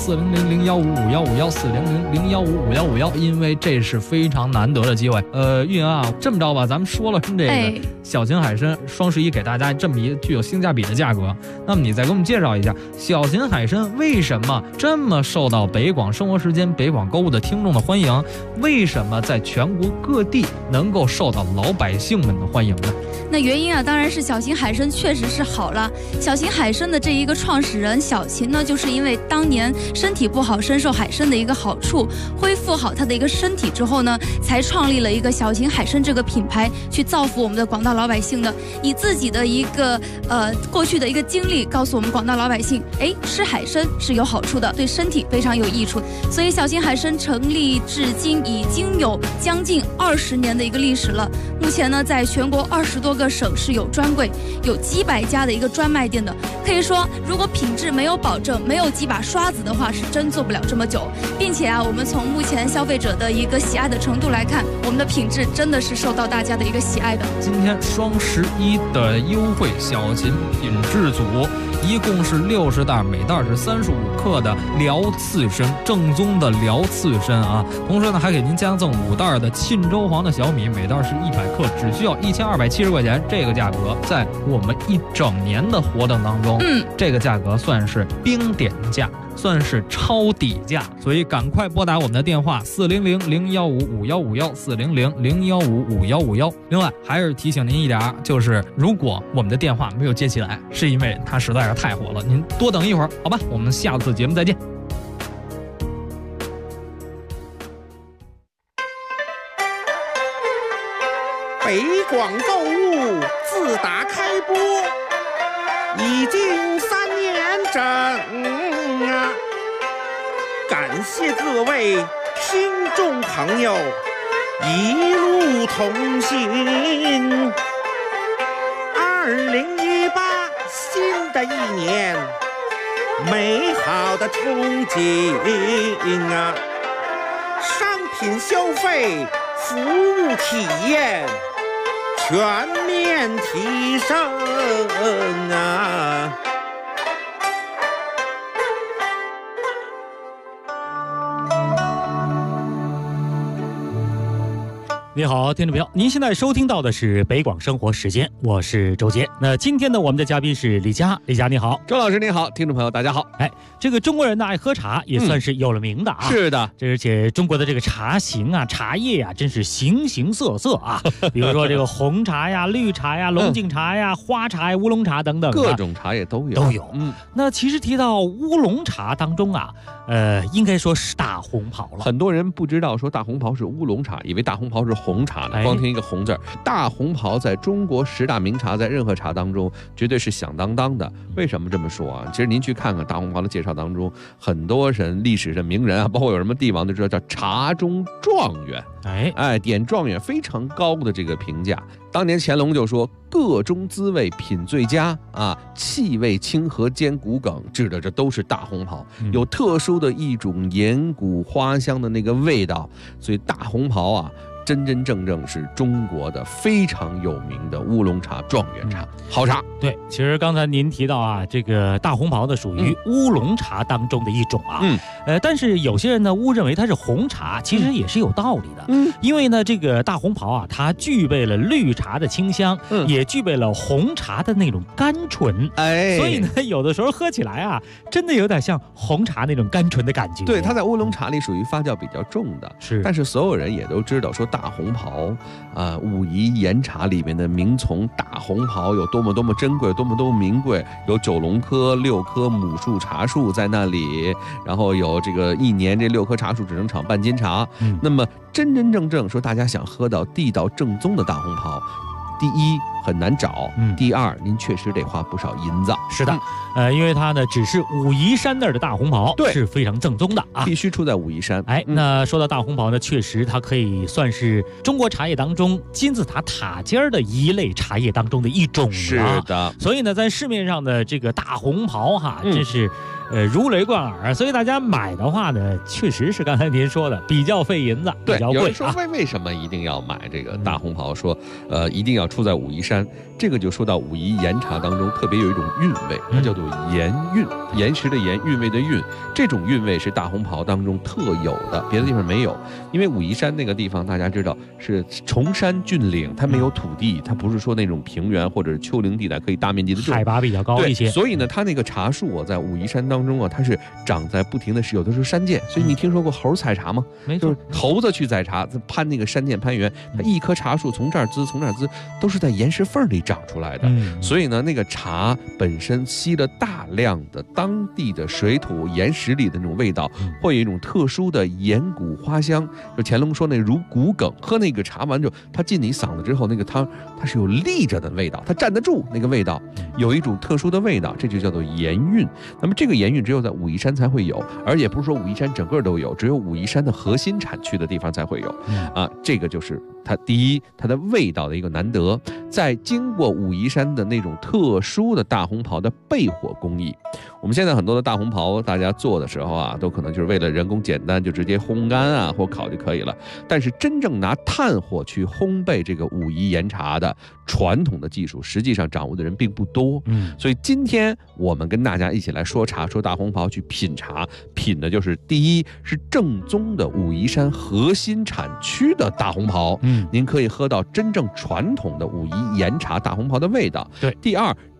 ，400-015-5151，400-015-5151，因为这是非常难得的机会。玉莹啊，这么着吧，咱们说了这个小秦海参双11给大家这么一具有性价比的价格，那么你再给我们介绍一下小秦海参为什么这么受到北广生活时间、北广购物的听众的欢迎？为什么在全国各地能够受到老百姓们的欢迎呢？ 那原因啊，当然是小秦海参确实是好了。小秦海参的这一个创始人小秦呢，就是因为当年身体不好，深受海参的一个好处，恢复好他的一个身体之后呢，才创立了一个小秦海参这个品牌，去造福我们的广大老百姓的。以自己的一个过去的一个经历，告诉我们广大老百姓，吃海参是有好处的，对身体非常有益处。所以小秦海参成立至今已经有将近20年的一个历史了。目前呢，在全国20多个省市有专柜，有几百家的一个专卖店的。可以说，如果品质没有保证，没有几把刷子的话，是真做不了这么久。并且啊，我们从目前消费者的一个喜爱的程度来看，我们的品质真的是受到大家的一个喜爱的。 今天双11的优惠小秦品质组，一共是60袋，每袋是35克的辽刺参，正宗的辽刺参啊。同时呢，还给您加赠5袋的沁州黄的小米，每袋是100克，只需要1270块钱。这个价格在我们一整年的活动当中，这个价格算是冰点价。 算是超底价，所以赶快拨打我们的电话400-015-5151，400-015-5151。另外还是提醒您一点，就是如果我们的电话没有接起来，是因为它实在是太火了，您多等一会儿，好吧？我们下次节目再见。 北广购物自打开播已经3年整啊！感谢各位听众朋友一路同行。2018新的一年，美好的憧憬啊！商品消费、服务体验全面提升啊！ 你好，听众朋友，您现在收听到的是北广生活时间，我是周杰。那今天呢，我们的嘉宾是李佳，李佳你好， 周老师你好，听众朋友大家好。 这个中国人呢爱喝茶，也算是有了名的啊。 是的， 而且中国的这个茶型啊、茶叶啊，真是形形色色啊。比如说这个红茶呀、绿茶呀、龙井茶呀、花茶呀、乌龙茶等等， 各种茶叶都有。 那其实提到乌龙茶当中啊，应该说是大红袍了。 很多人不知道说大红袍是乌龙茶，以为大红袍是红茶呢，光听一个红字。大红袍在中国10大名茶，在任何茶当中绝对是响当当的。为什么这么说啊？其实您去看看大红袍的介绍当中，很多人历史上名人啊，包括有什么帝王都知道叫茶中状元，点状元非常高的这个评价。当年乾隆就说个中滋味品最佳啊，气味清和兼骨梗，指的这都是大红袍，有特殊的一种岩谷花香的那个味道，所以大红袍啊真真正正是中国的非常有名的乌龙茶、状元茶，好茶。 对，其实刚才您提到啊，这个大红袍呢属于乌龙茶当中的一种啊。但是有些人呢误认为它是红茶，其实也是有道理的。因为呢这个大红袍啊，它具备了绿茶的清香，也具备了红茶的那种甘醇。所以呢有的时候喝起来啊，真的有点像红茶那种甘醇的感觉。 对，它在乌龙茶里属于发酵比较重的。但是所有人也都知道说大红袍武夷岩茶里面的名丛大红袍有多么多么珍贵，多么多么名贵，有9龙科6棵母树茶树在那里，然后有这个1年这6棵茶树只能产半斤茶。那么真真正正说大家想喝到地道正宗的大红袍，第一很难找，第二您确实得花不少银子。 是的，因为它呢只是武夷山那儿的大红袍，是非常正宗的啊， 必须出在武夷山。 那说到大红袍呢，确实它可以算是中国茶叶当中金字塔塔尖的一类茶叶当中的一种了。 是的， 所以呢，在市面上的这个大红袍哈，真是如雷贯耳。所以大家买的话呢，确实是刚才您说的比较费银子，比较贵。 有人说为什么一定要买这个大红袍？说一定要出在武夷山，这个就说到武夷岩茶当中特别有一种韵味，它叫做岩韵，岩石的岩，韵味的韵。这种韵味是大红袍当中特有的，别的地方没有。因为武夷山那个地方大家知道是崇山峻岭，它没有土地，它不是说那种平原或者是丘陵地带可以大面积的种， 海拔比较高一些。 所以呢，它那个茶树啊，在武夷山当中啊，它是长在不停的是有的是山涧。所以你听说过猴采茶吗？ 没错， 就是猴子去采茶，攀那个山涧攀援，它一棵茶树从这儿滋从那儿滋，都是在岩石缝里长出来的。所以呢，那个茶本身吸了大量的当地的水土岩石里的那种味道，会有一种特殊的岩谷花香。就乾隆说那如骨梗，喝那个茶完之后，它进你嗓子之后，那个汤它是有立着的味道，它站得住那个味道，有一种特殊的味道，这就叫做岩韵。那么这个岩韵只有在武夷山才会有，而也不是说武夷山整个都有，只有武夷山的核心产区的地方才会有。这个就是它第一，它的味道的一个难得，在经过武夷山的那种特殊的大红袍的焙火工艺。我们现在很多的大红袍，大家做的时候啊，都可能就是为了人工简单，就直接烘干啊或烤就可以了。但是真正拿炭火去烘焙这个武夷岩茶的传统的技术，实际上掌握的人并不多。所以今天我们跟大家一起来说茶，说大红袍，去品茶，品的就是第一是正宗的武夷山核心产区的大红袍，您可以喝到真正传统的武夷岩茶大红袍的味道。 对， 第二，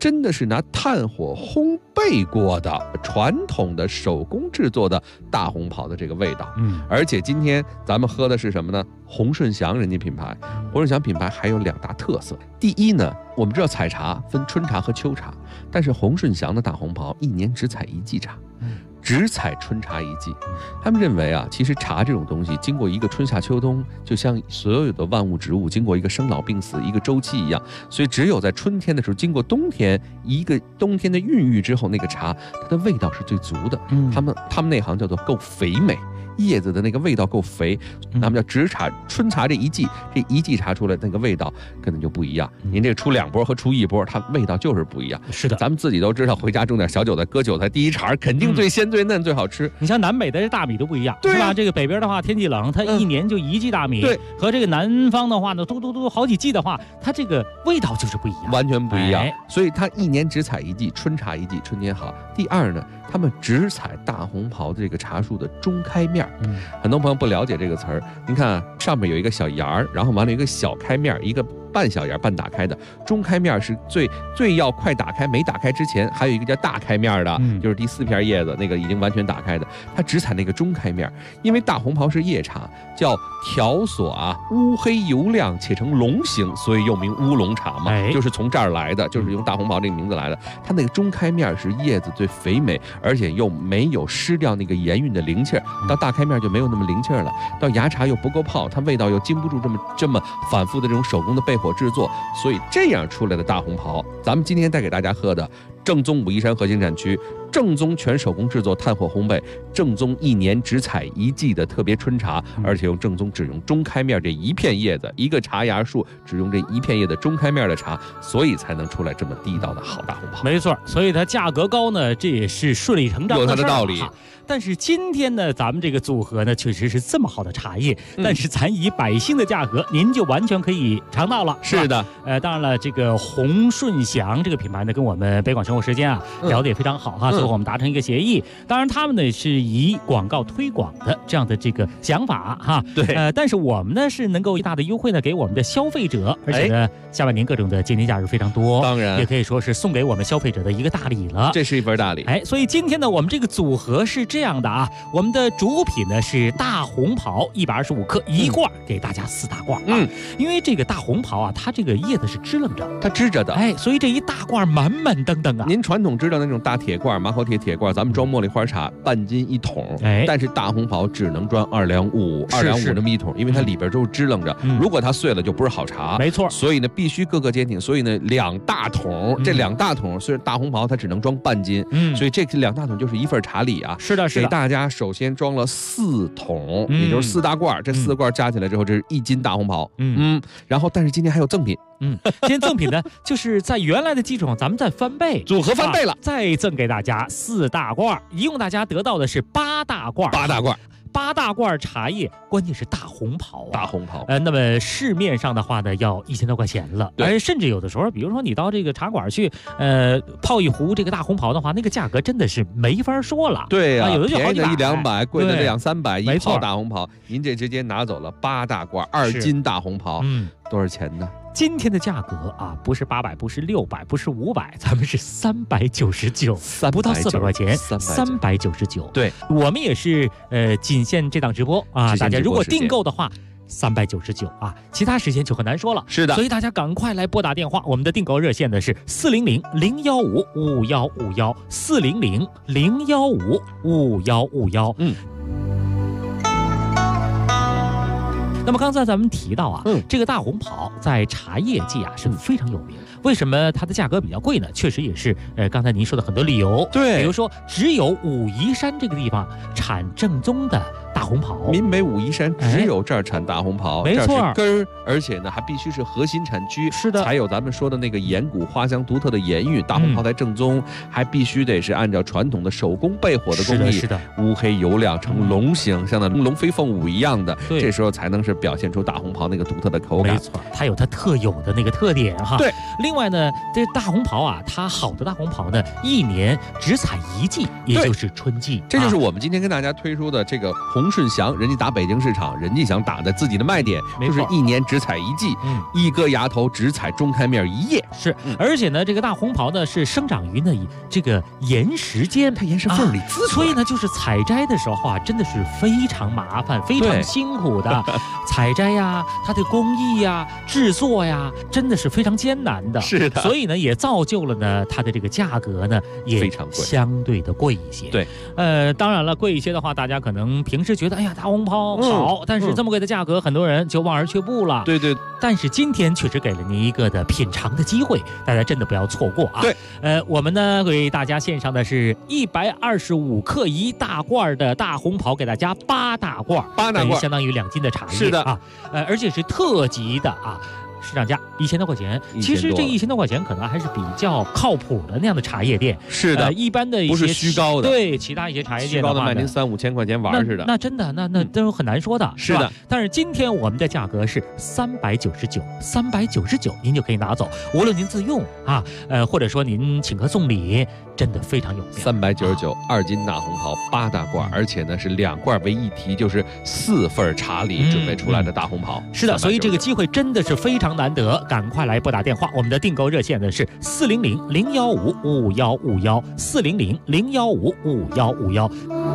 真的是拿炭火烘焙过的传统的手工制作的大红袍的这个味道。而且今天咱们喝的是什么呢？洪顺祥人家品牌。洪顺祥品牌还有2大特色。第一呢，我们知道采茶分春茶和秋茶，但是洪顺祥的大红袍1年只采1季茶。只采春茶1季，他们认为啊，其实茶这种东西，经过一个春夏秋冬，就像所有的万物植物经过一个生老病死一个周期一样，所以只有在春天的时候，经过冬天一个冬天的孕育之后，那个茶它的味道是最足的。他们内行叫做够肥美。叶子的那个味道够肥，咱们叫直茶春茶这1季茶出来那个味道可能就不一样。您这个出2波和出1波，它味道就是不一样。 是的， 咱们自己都知道，回家种点小韭菜，割韭菜，第一茬肯定最鲜最嫩最好吃。 你像南北的这大米都不一样，是吧？这个北边的话天气冷，它1年就1季大米， 对， 和这个南方的话呢，都好几季的话，它这个味道就是不一样， 完全不一样。所以它1年只采1季，春茶1季，春天好。第二呢，他们只采大红袍的这个茶树的中开面。很多朋友不了解这个词儿，您看上面有一个小芽儿，然后完了一个小开面，一个半小芽半打开的，中开面是最要快打开，没打开之前还有一个叫大开面的，就是第4片叶子那个已经完全打开的，它只采那个中开面。因为大红袍是叶茶，叫条索乌黑油亮且成龙形，所以又名乌龙茶嘛，就是从这儿来的，就是用大红袍这个名字来的。它那个中开面是叶子最肥美，而且又没有失掉那个盐韵的灵气儿，到大开面就没有那么灵气儿了，到芽茶又不够泡，它味道又经不住这么反复的这种手工的焙火制作，所以这样出来的大红袍，咱们今天带给大家喝的正宗武夷山核心产区，正宗全手工制作炭火烘焙，正宗1年只采1季的特别春茶，而且用正宗只用中开面这1片叶子，一个茶芽树只用这1片叶的中开面的茶，所以才能出来这么地道的好大红袍。 没错，所以它价格高呢，这也是顺理成章的， 有它的道理。 但是今天呢，咱们这个组合呢，确实是这么好的茶叶，但是咱以百姓的价格，您就完全可以尝到了。 是的， 当然了，这个洪顺祥这个品牌呢，跟我们北广生活时间聊得也非常好哈，最后我们达成一个协议。当然，他们呢是以广告推广的这样的这个想法哈， 对， 但是我们呢是能够最大的优惠呢给我们的消费者，而且呢，下半年各种的节年假日非常多， 当然也可以说是送给我们消费者的一个大礼了。 这是一份大礼， 所以今天呢，我们这个组合是这样的啊，我们的主品呢是大红袍125克1罐，给大家4大罐啊。因为这个大红袍啊，它这个叶子是支棱着， 它支着的， 所以这一大罐满满登登啊。 您传统知道那种大铁罐、马口铁罐，咱们装茉莉花茶半斤1桶，但是大红袍只能装2两5那么1桶，因为它里边都是支棱着，如果它碎了就不是好茶。 没错， 所以呢必须各个坚挺，所以呢2大桶，这2大桶虽然大红袍它只能装半斤，所以这2大桶就是一份茶礼啊。 是的， 给大家首先装了4桶，也就是4大罐，这4罐加起来之后，这是1斤大红袍。然后但是今天还有赠品。 今天赠品呢，就是在原来的基础上，咱们再翻倍， 组合翻倍了， 再赠给大家4大罐，一共大家得到的是8大罐。8大罐茶叶，关键是大红袍大红袍。 那么市面上的话呢，要1000多块钱了。而甚至有的时候，比如说你到这个茶馆去，泡一壶这个大红袍的话，那个价格真的是没法说了。 对呀， 有的就好几百， 便宜的100-200，贵的200-300，一泡大红袍，您这直接拿走了8大罐2斤大红袍，多少钱呢？ 今天的价格啊，不是800，不是600，不是500，咱们是399，不到400块钱，399。 对， 我们也是仅限这档直播啊，大家如果订购的话，399啊，其他时间就很难说了。 是的， 所以大家赶快来拨打电话，我们的订购热线呢是400-015-5151，400-015-5151。那么刚才咱们提到啊，这个大红袍在茶叶界啊是非常有名。为什么它的价格比较贵呢？确实也是刚才您说的很多理由。 对， 比如说只有武夷山这个地方产正宗的大红袍， 闽北武夷山只有这儿产大红袍， 没错， 这是根儿，而且呢还必须是核心产区， 是的， 才有咱们说的那个岩谷花香独特的盐韵，大红袍才正宗，还必须得是按照传统的手工焙火的工艺， 是的， 乌黑油亮成龙形，像那龙飞凤舞一样的， 对， 这时候才能是表现出大红袍那个独特的口感。 没错，它有它特有的那个特点哈。 对， 另外呢，这大红袍啊，它好的大红袍呢，1年只采1季，也就是春季。 这就是我们今天跟大家推出的这个洪顺祥，人家打北京市场，人家想打的自己的卖点就是1年只采1季，一个芽头只采中开面1叶。 是，而且呢，这个大红袍呢是生长于呢这个岩石间， 它岩石缝里滋出来， 所以呢，就是采摘的时候啊，真的是非常麻烦、非常辛苦的采摘呀，它的工艺呀、制作呀，真的是非常艰难的。 是的， 所以呢，也造就了呢它的这个价格呢也非常贵， 相对的贵一些。 对， 当然了，贵一些的话，大家可能平时觉得哎呀大红袍好，但是这么贵的价格，很多人就望而却步了。 对对， 但是今天确实给了您一个的品尝的机会，大家真的不要错过啊。 对， 我们呢给大家献上的是125克1大罐的大红袍，给大家8大罐 ，8大罐相当于2斤的茶叶。 是的啊，而且是特级的啊。市场价1000多块钱，其实这1000多块钱可能还是比较靠谱的那样的茶叶店。 是的， 一般的一些不是虚高的， 对其他一些茶叶店的话， 虚高的卖您3、5千块钱玩似的。 那真的那都很难说的。 是的， 但是今天我们的价格是399，399您就可以拿走，无论您自用啊，或者说您请客送礼，真的非常有面。 399，2斤大红袍8大罐，而且呢是2罐为一提，就是4份茶礼准备出来的大红袍。 是的，所以这个机会真的是非常难得，赶快来拨打电话，我们的订购热线呢是400-015-5151，400-015-5151。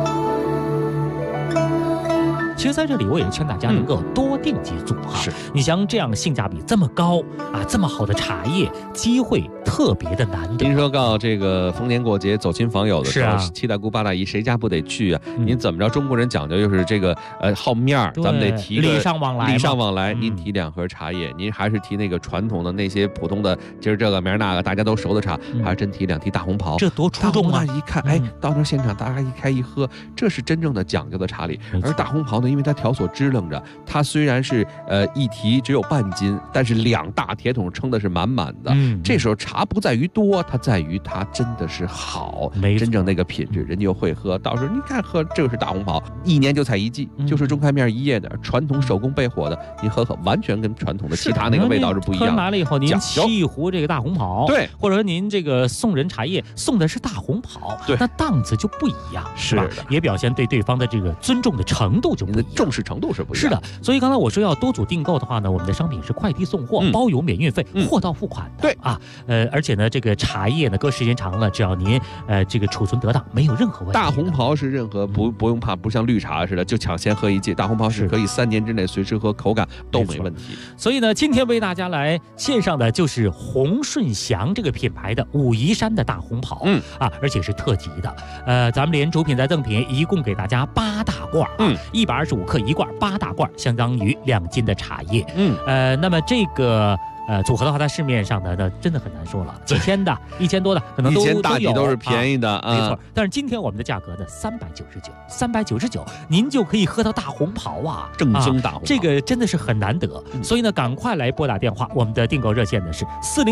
其实在这里我也劝大家能够多订几组哈。 是， 你像这样性价比这么高啊，这么好的茶叶，机会特别的难得。 您说告这个逢年过节走亲访友的时候，七大姑八大姨谁家不得去啊？您怎么着？中国人讲究就是这个好面儿，咱们得提礼尚往来。 礼尚往来，您提2盒茶叶，您还是提那个传统的那些普通的，今儿这个明儿那个大家都熟的茶，还是真提2提大红袍？ 这多出众啊！ 一看，哎，到那现场大家一开一喝，这是真正的讲究的茶礼。而大红袍呢，因为它条索支棱着，它虽然是一提只有半斤，但是2大铁桶撑的是满满的。这时候茶不在于多，它在于它真的是好，真正那个品质，人家又会喝。到时候你看喝这个是大红袍，1年就采1季，就是中开面1叶的传统手工焙火的，您喝完全跟传统的其他那个味道是不一样的。 喝完了以后，您沏一壶这个大红袍， 对， 或者说您这个送人茶叶送的是大红袍， 对， 那档次就不一样， 是吧？也表现对对方的这个尊重的程度就不一样， 重视程度是不一样。 是的，所以刚才我说要多组订购的话呢，我们的商品是快递送货，包邮免运费，货到付款的。 对啊，而且呢，这个茶叶呢，搁时间长了，只要您这个储存得当，没有任何问题。 大红袍是任何不用怕，不像绿茶似的就抢先喝1季，大红袍是可以3年之内随时喝，口感都没问题。 所以呢，今天为大家来献上的就是洪顺祥这个品牌的武夷山的大红袍，而且是特级的。咱们连主品带赠品一共给大家8大罐，125克1罐，8大罐相当于2斤的茶叶。那么这个组合的话，在市面上呢，那真的很难说了，几千的、1000多的，可能都大体都是便宜的啊， 没错。但是今天我们的价格呢，399，您就可以喝到大红袍啊， 正宗大红袍， 这个真的是很难得。所以呢，赶快来拨打电话，我们的订购热线呢是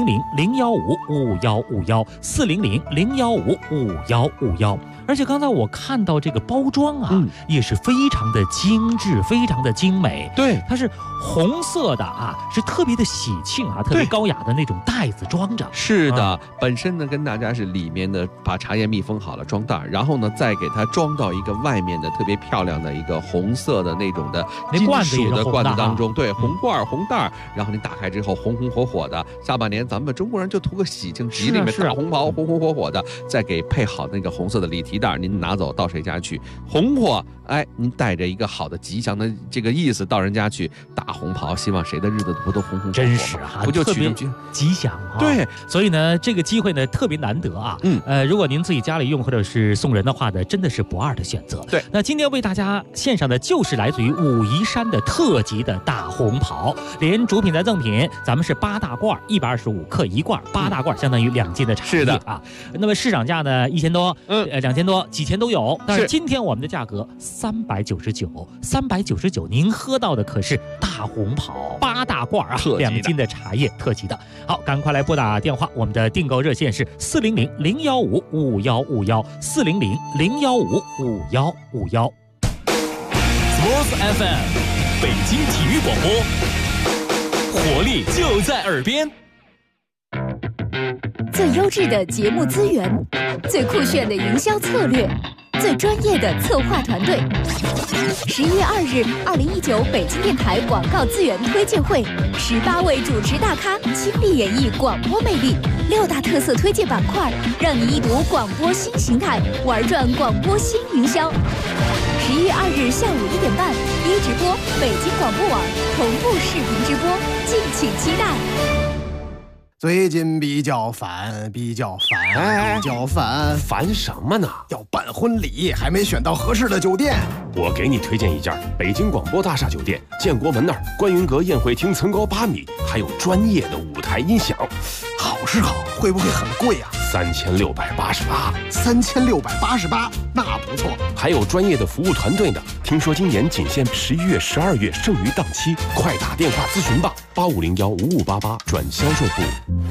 400-015-5151，400-015-5151。而且刚才我看到这个包装啊，也是非常的精致，非常的精美。 对， 它是红色的啊，是特别的喜庆啊，特别高雅的那种袋子装着。 是的，本身呢跟大家是里面的把茶叶密封好了装袋，然后呢再给它装到一个外面的特别漂亮的一个红色的那种的金属的罐子当中。对，红罐红袋，然后你打开之后红红火火的。下半年咱们中国人就图个喜庆吉利，大红袍红红火火的，再给配好那个红色的礼提袋，您拿走到谁家去红火，哎，您带着一个好的吉祥的这个意思到人家去，大红袍，希望谁的日子不都红红火火？ 真是啊， 不就特别吉祥啊？ 对， 所以呢，这个机会呢特别难得啊。如果您自己家里用或者是送人的话呢，真的是不二的选择。 对， 那今天为大家献上的就是来自于武夷山的特级的大红袍，连主品带赠品，咱们是8大罐，125克1罐，8大罐相当于2斤的茶叶。 是的啊。那么市场价呢1000多，2000多，几千都有。但是今天我们的价格399，您喝到的可是大红袍8大罐啊，2斤的茶叶，特级的。好，赶快来拨打电话，我们的订购热线是400-015-5151，400-015-5151。 Sports FM， 北京体育广播，活力就在耳边。 最优质的节目资源，最酷炫的营销策略， 最专业的策划团队。11月2日，2019北京电台广告资源推荐会，18位主持大咖倾力演绎广播魅力，6大特色推荐板块，让你一睹广播新形态，玩转广播新营销。11月2日下午1点半，一直播北京广播网同步视频直播，敬请期待。 最近比较烦， 烦什么呢？ 要办婚礼，还没选到合适的酒店。 我给你推荐一家北京广播大厦酒店，建国门那儿观云阁宴会厅层高8米，还有专业的舞台音响。 好是好，会不会很贵啊 ？3688， 那不错。 还有专业的服务团队呢。听说今年仅限11月、12月剩余档期，快打电话咨询吧，85015588转销售部。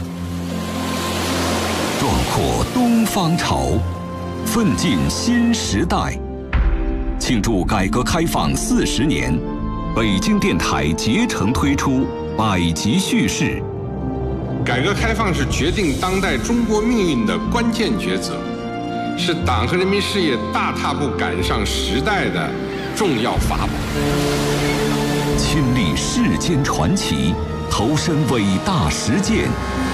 壮阔东方潮，奋进新时代。庆祝改革开放40年，北京电台竭诚推出百集叙事。 改革开放是决定当代中国命运的关键抉择，是党和人民事业大踏步赶上时代的重要法宝。 亲历世间传奇，投身伟大实践，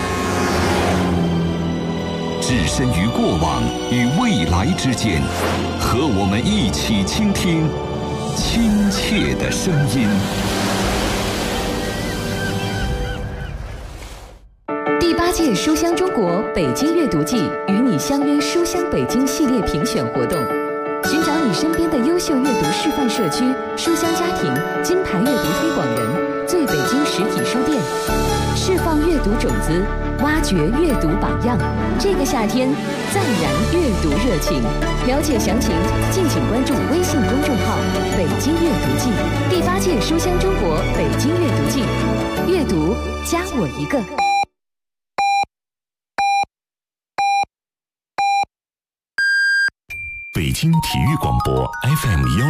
置身于过往与未来之间，和我们一起倾听亲切的声音。 第8届书香中国北京阅读季与你相约书香北京系列评选活动，寻找你身边的优秀阅读示范社区、书香家庭、金牌阅读推广人、最北京实体书店，释放阅读种子，挖掘阅读榜样。这个夏天，暂燃阅读热情。了解详情，敬请关注微信公众号“北京阅读季”。第8届书香中国北京阅读季，阅读加我一个。 北京体育广播 FM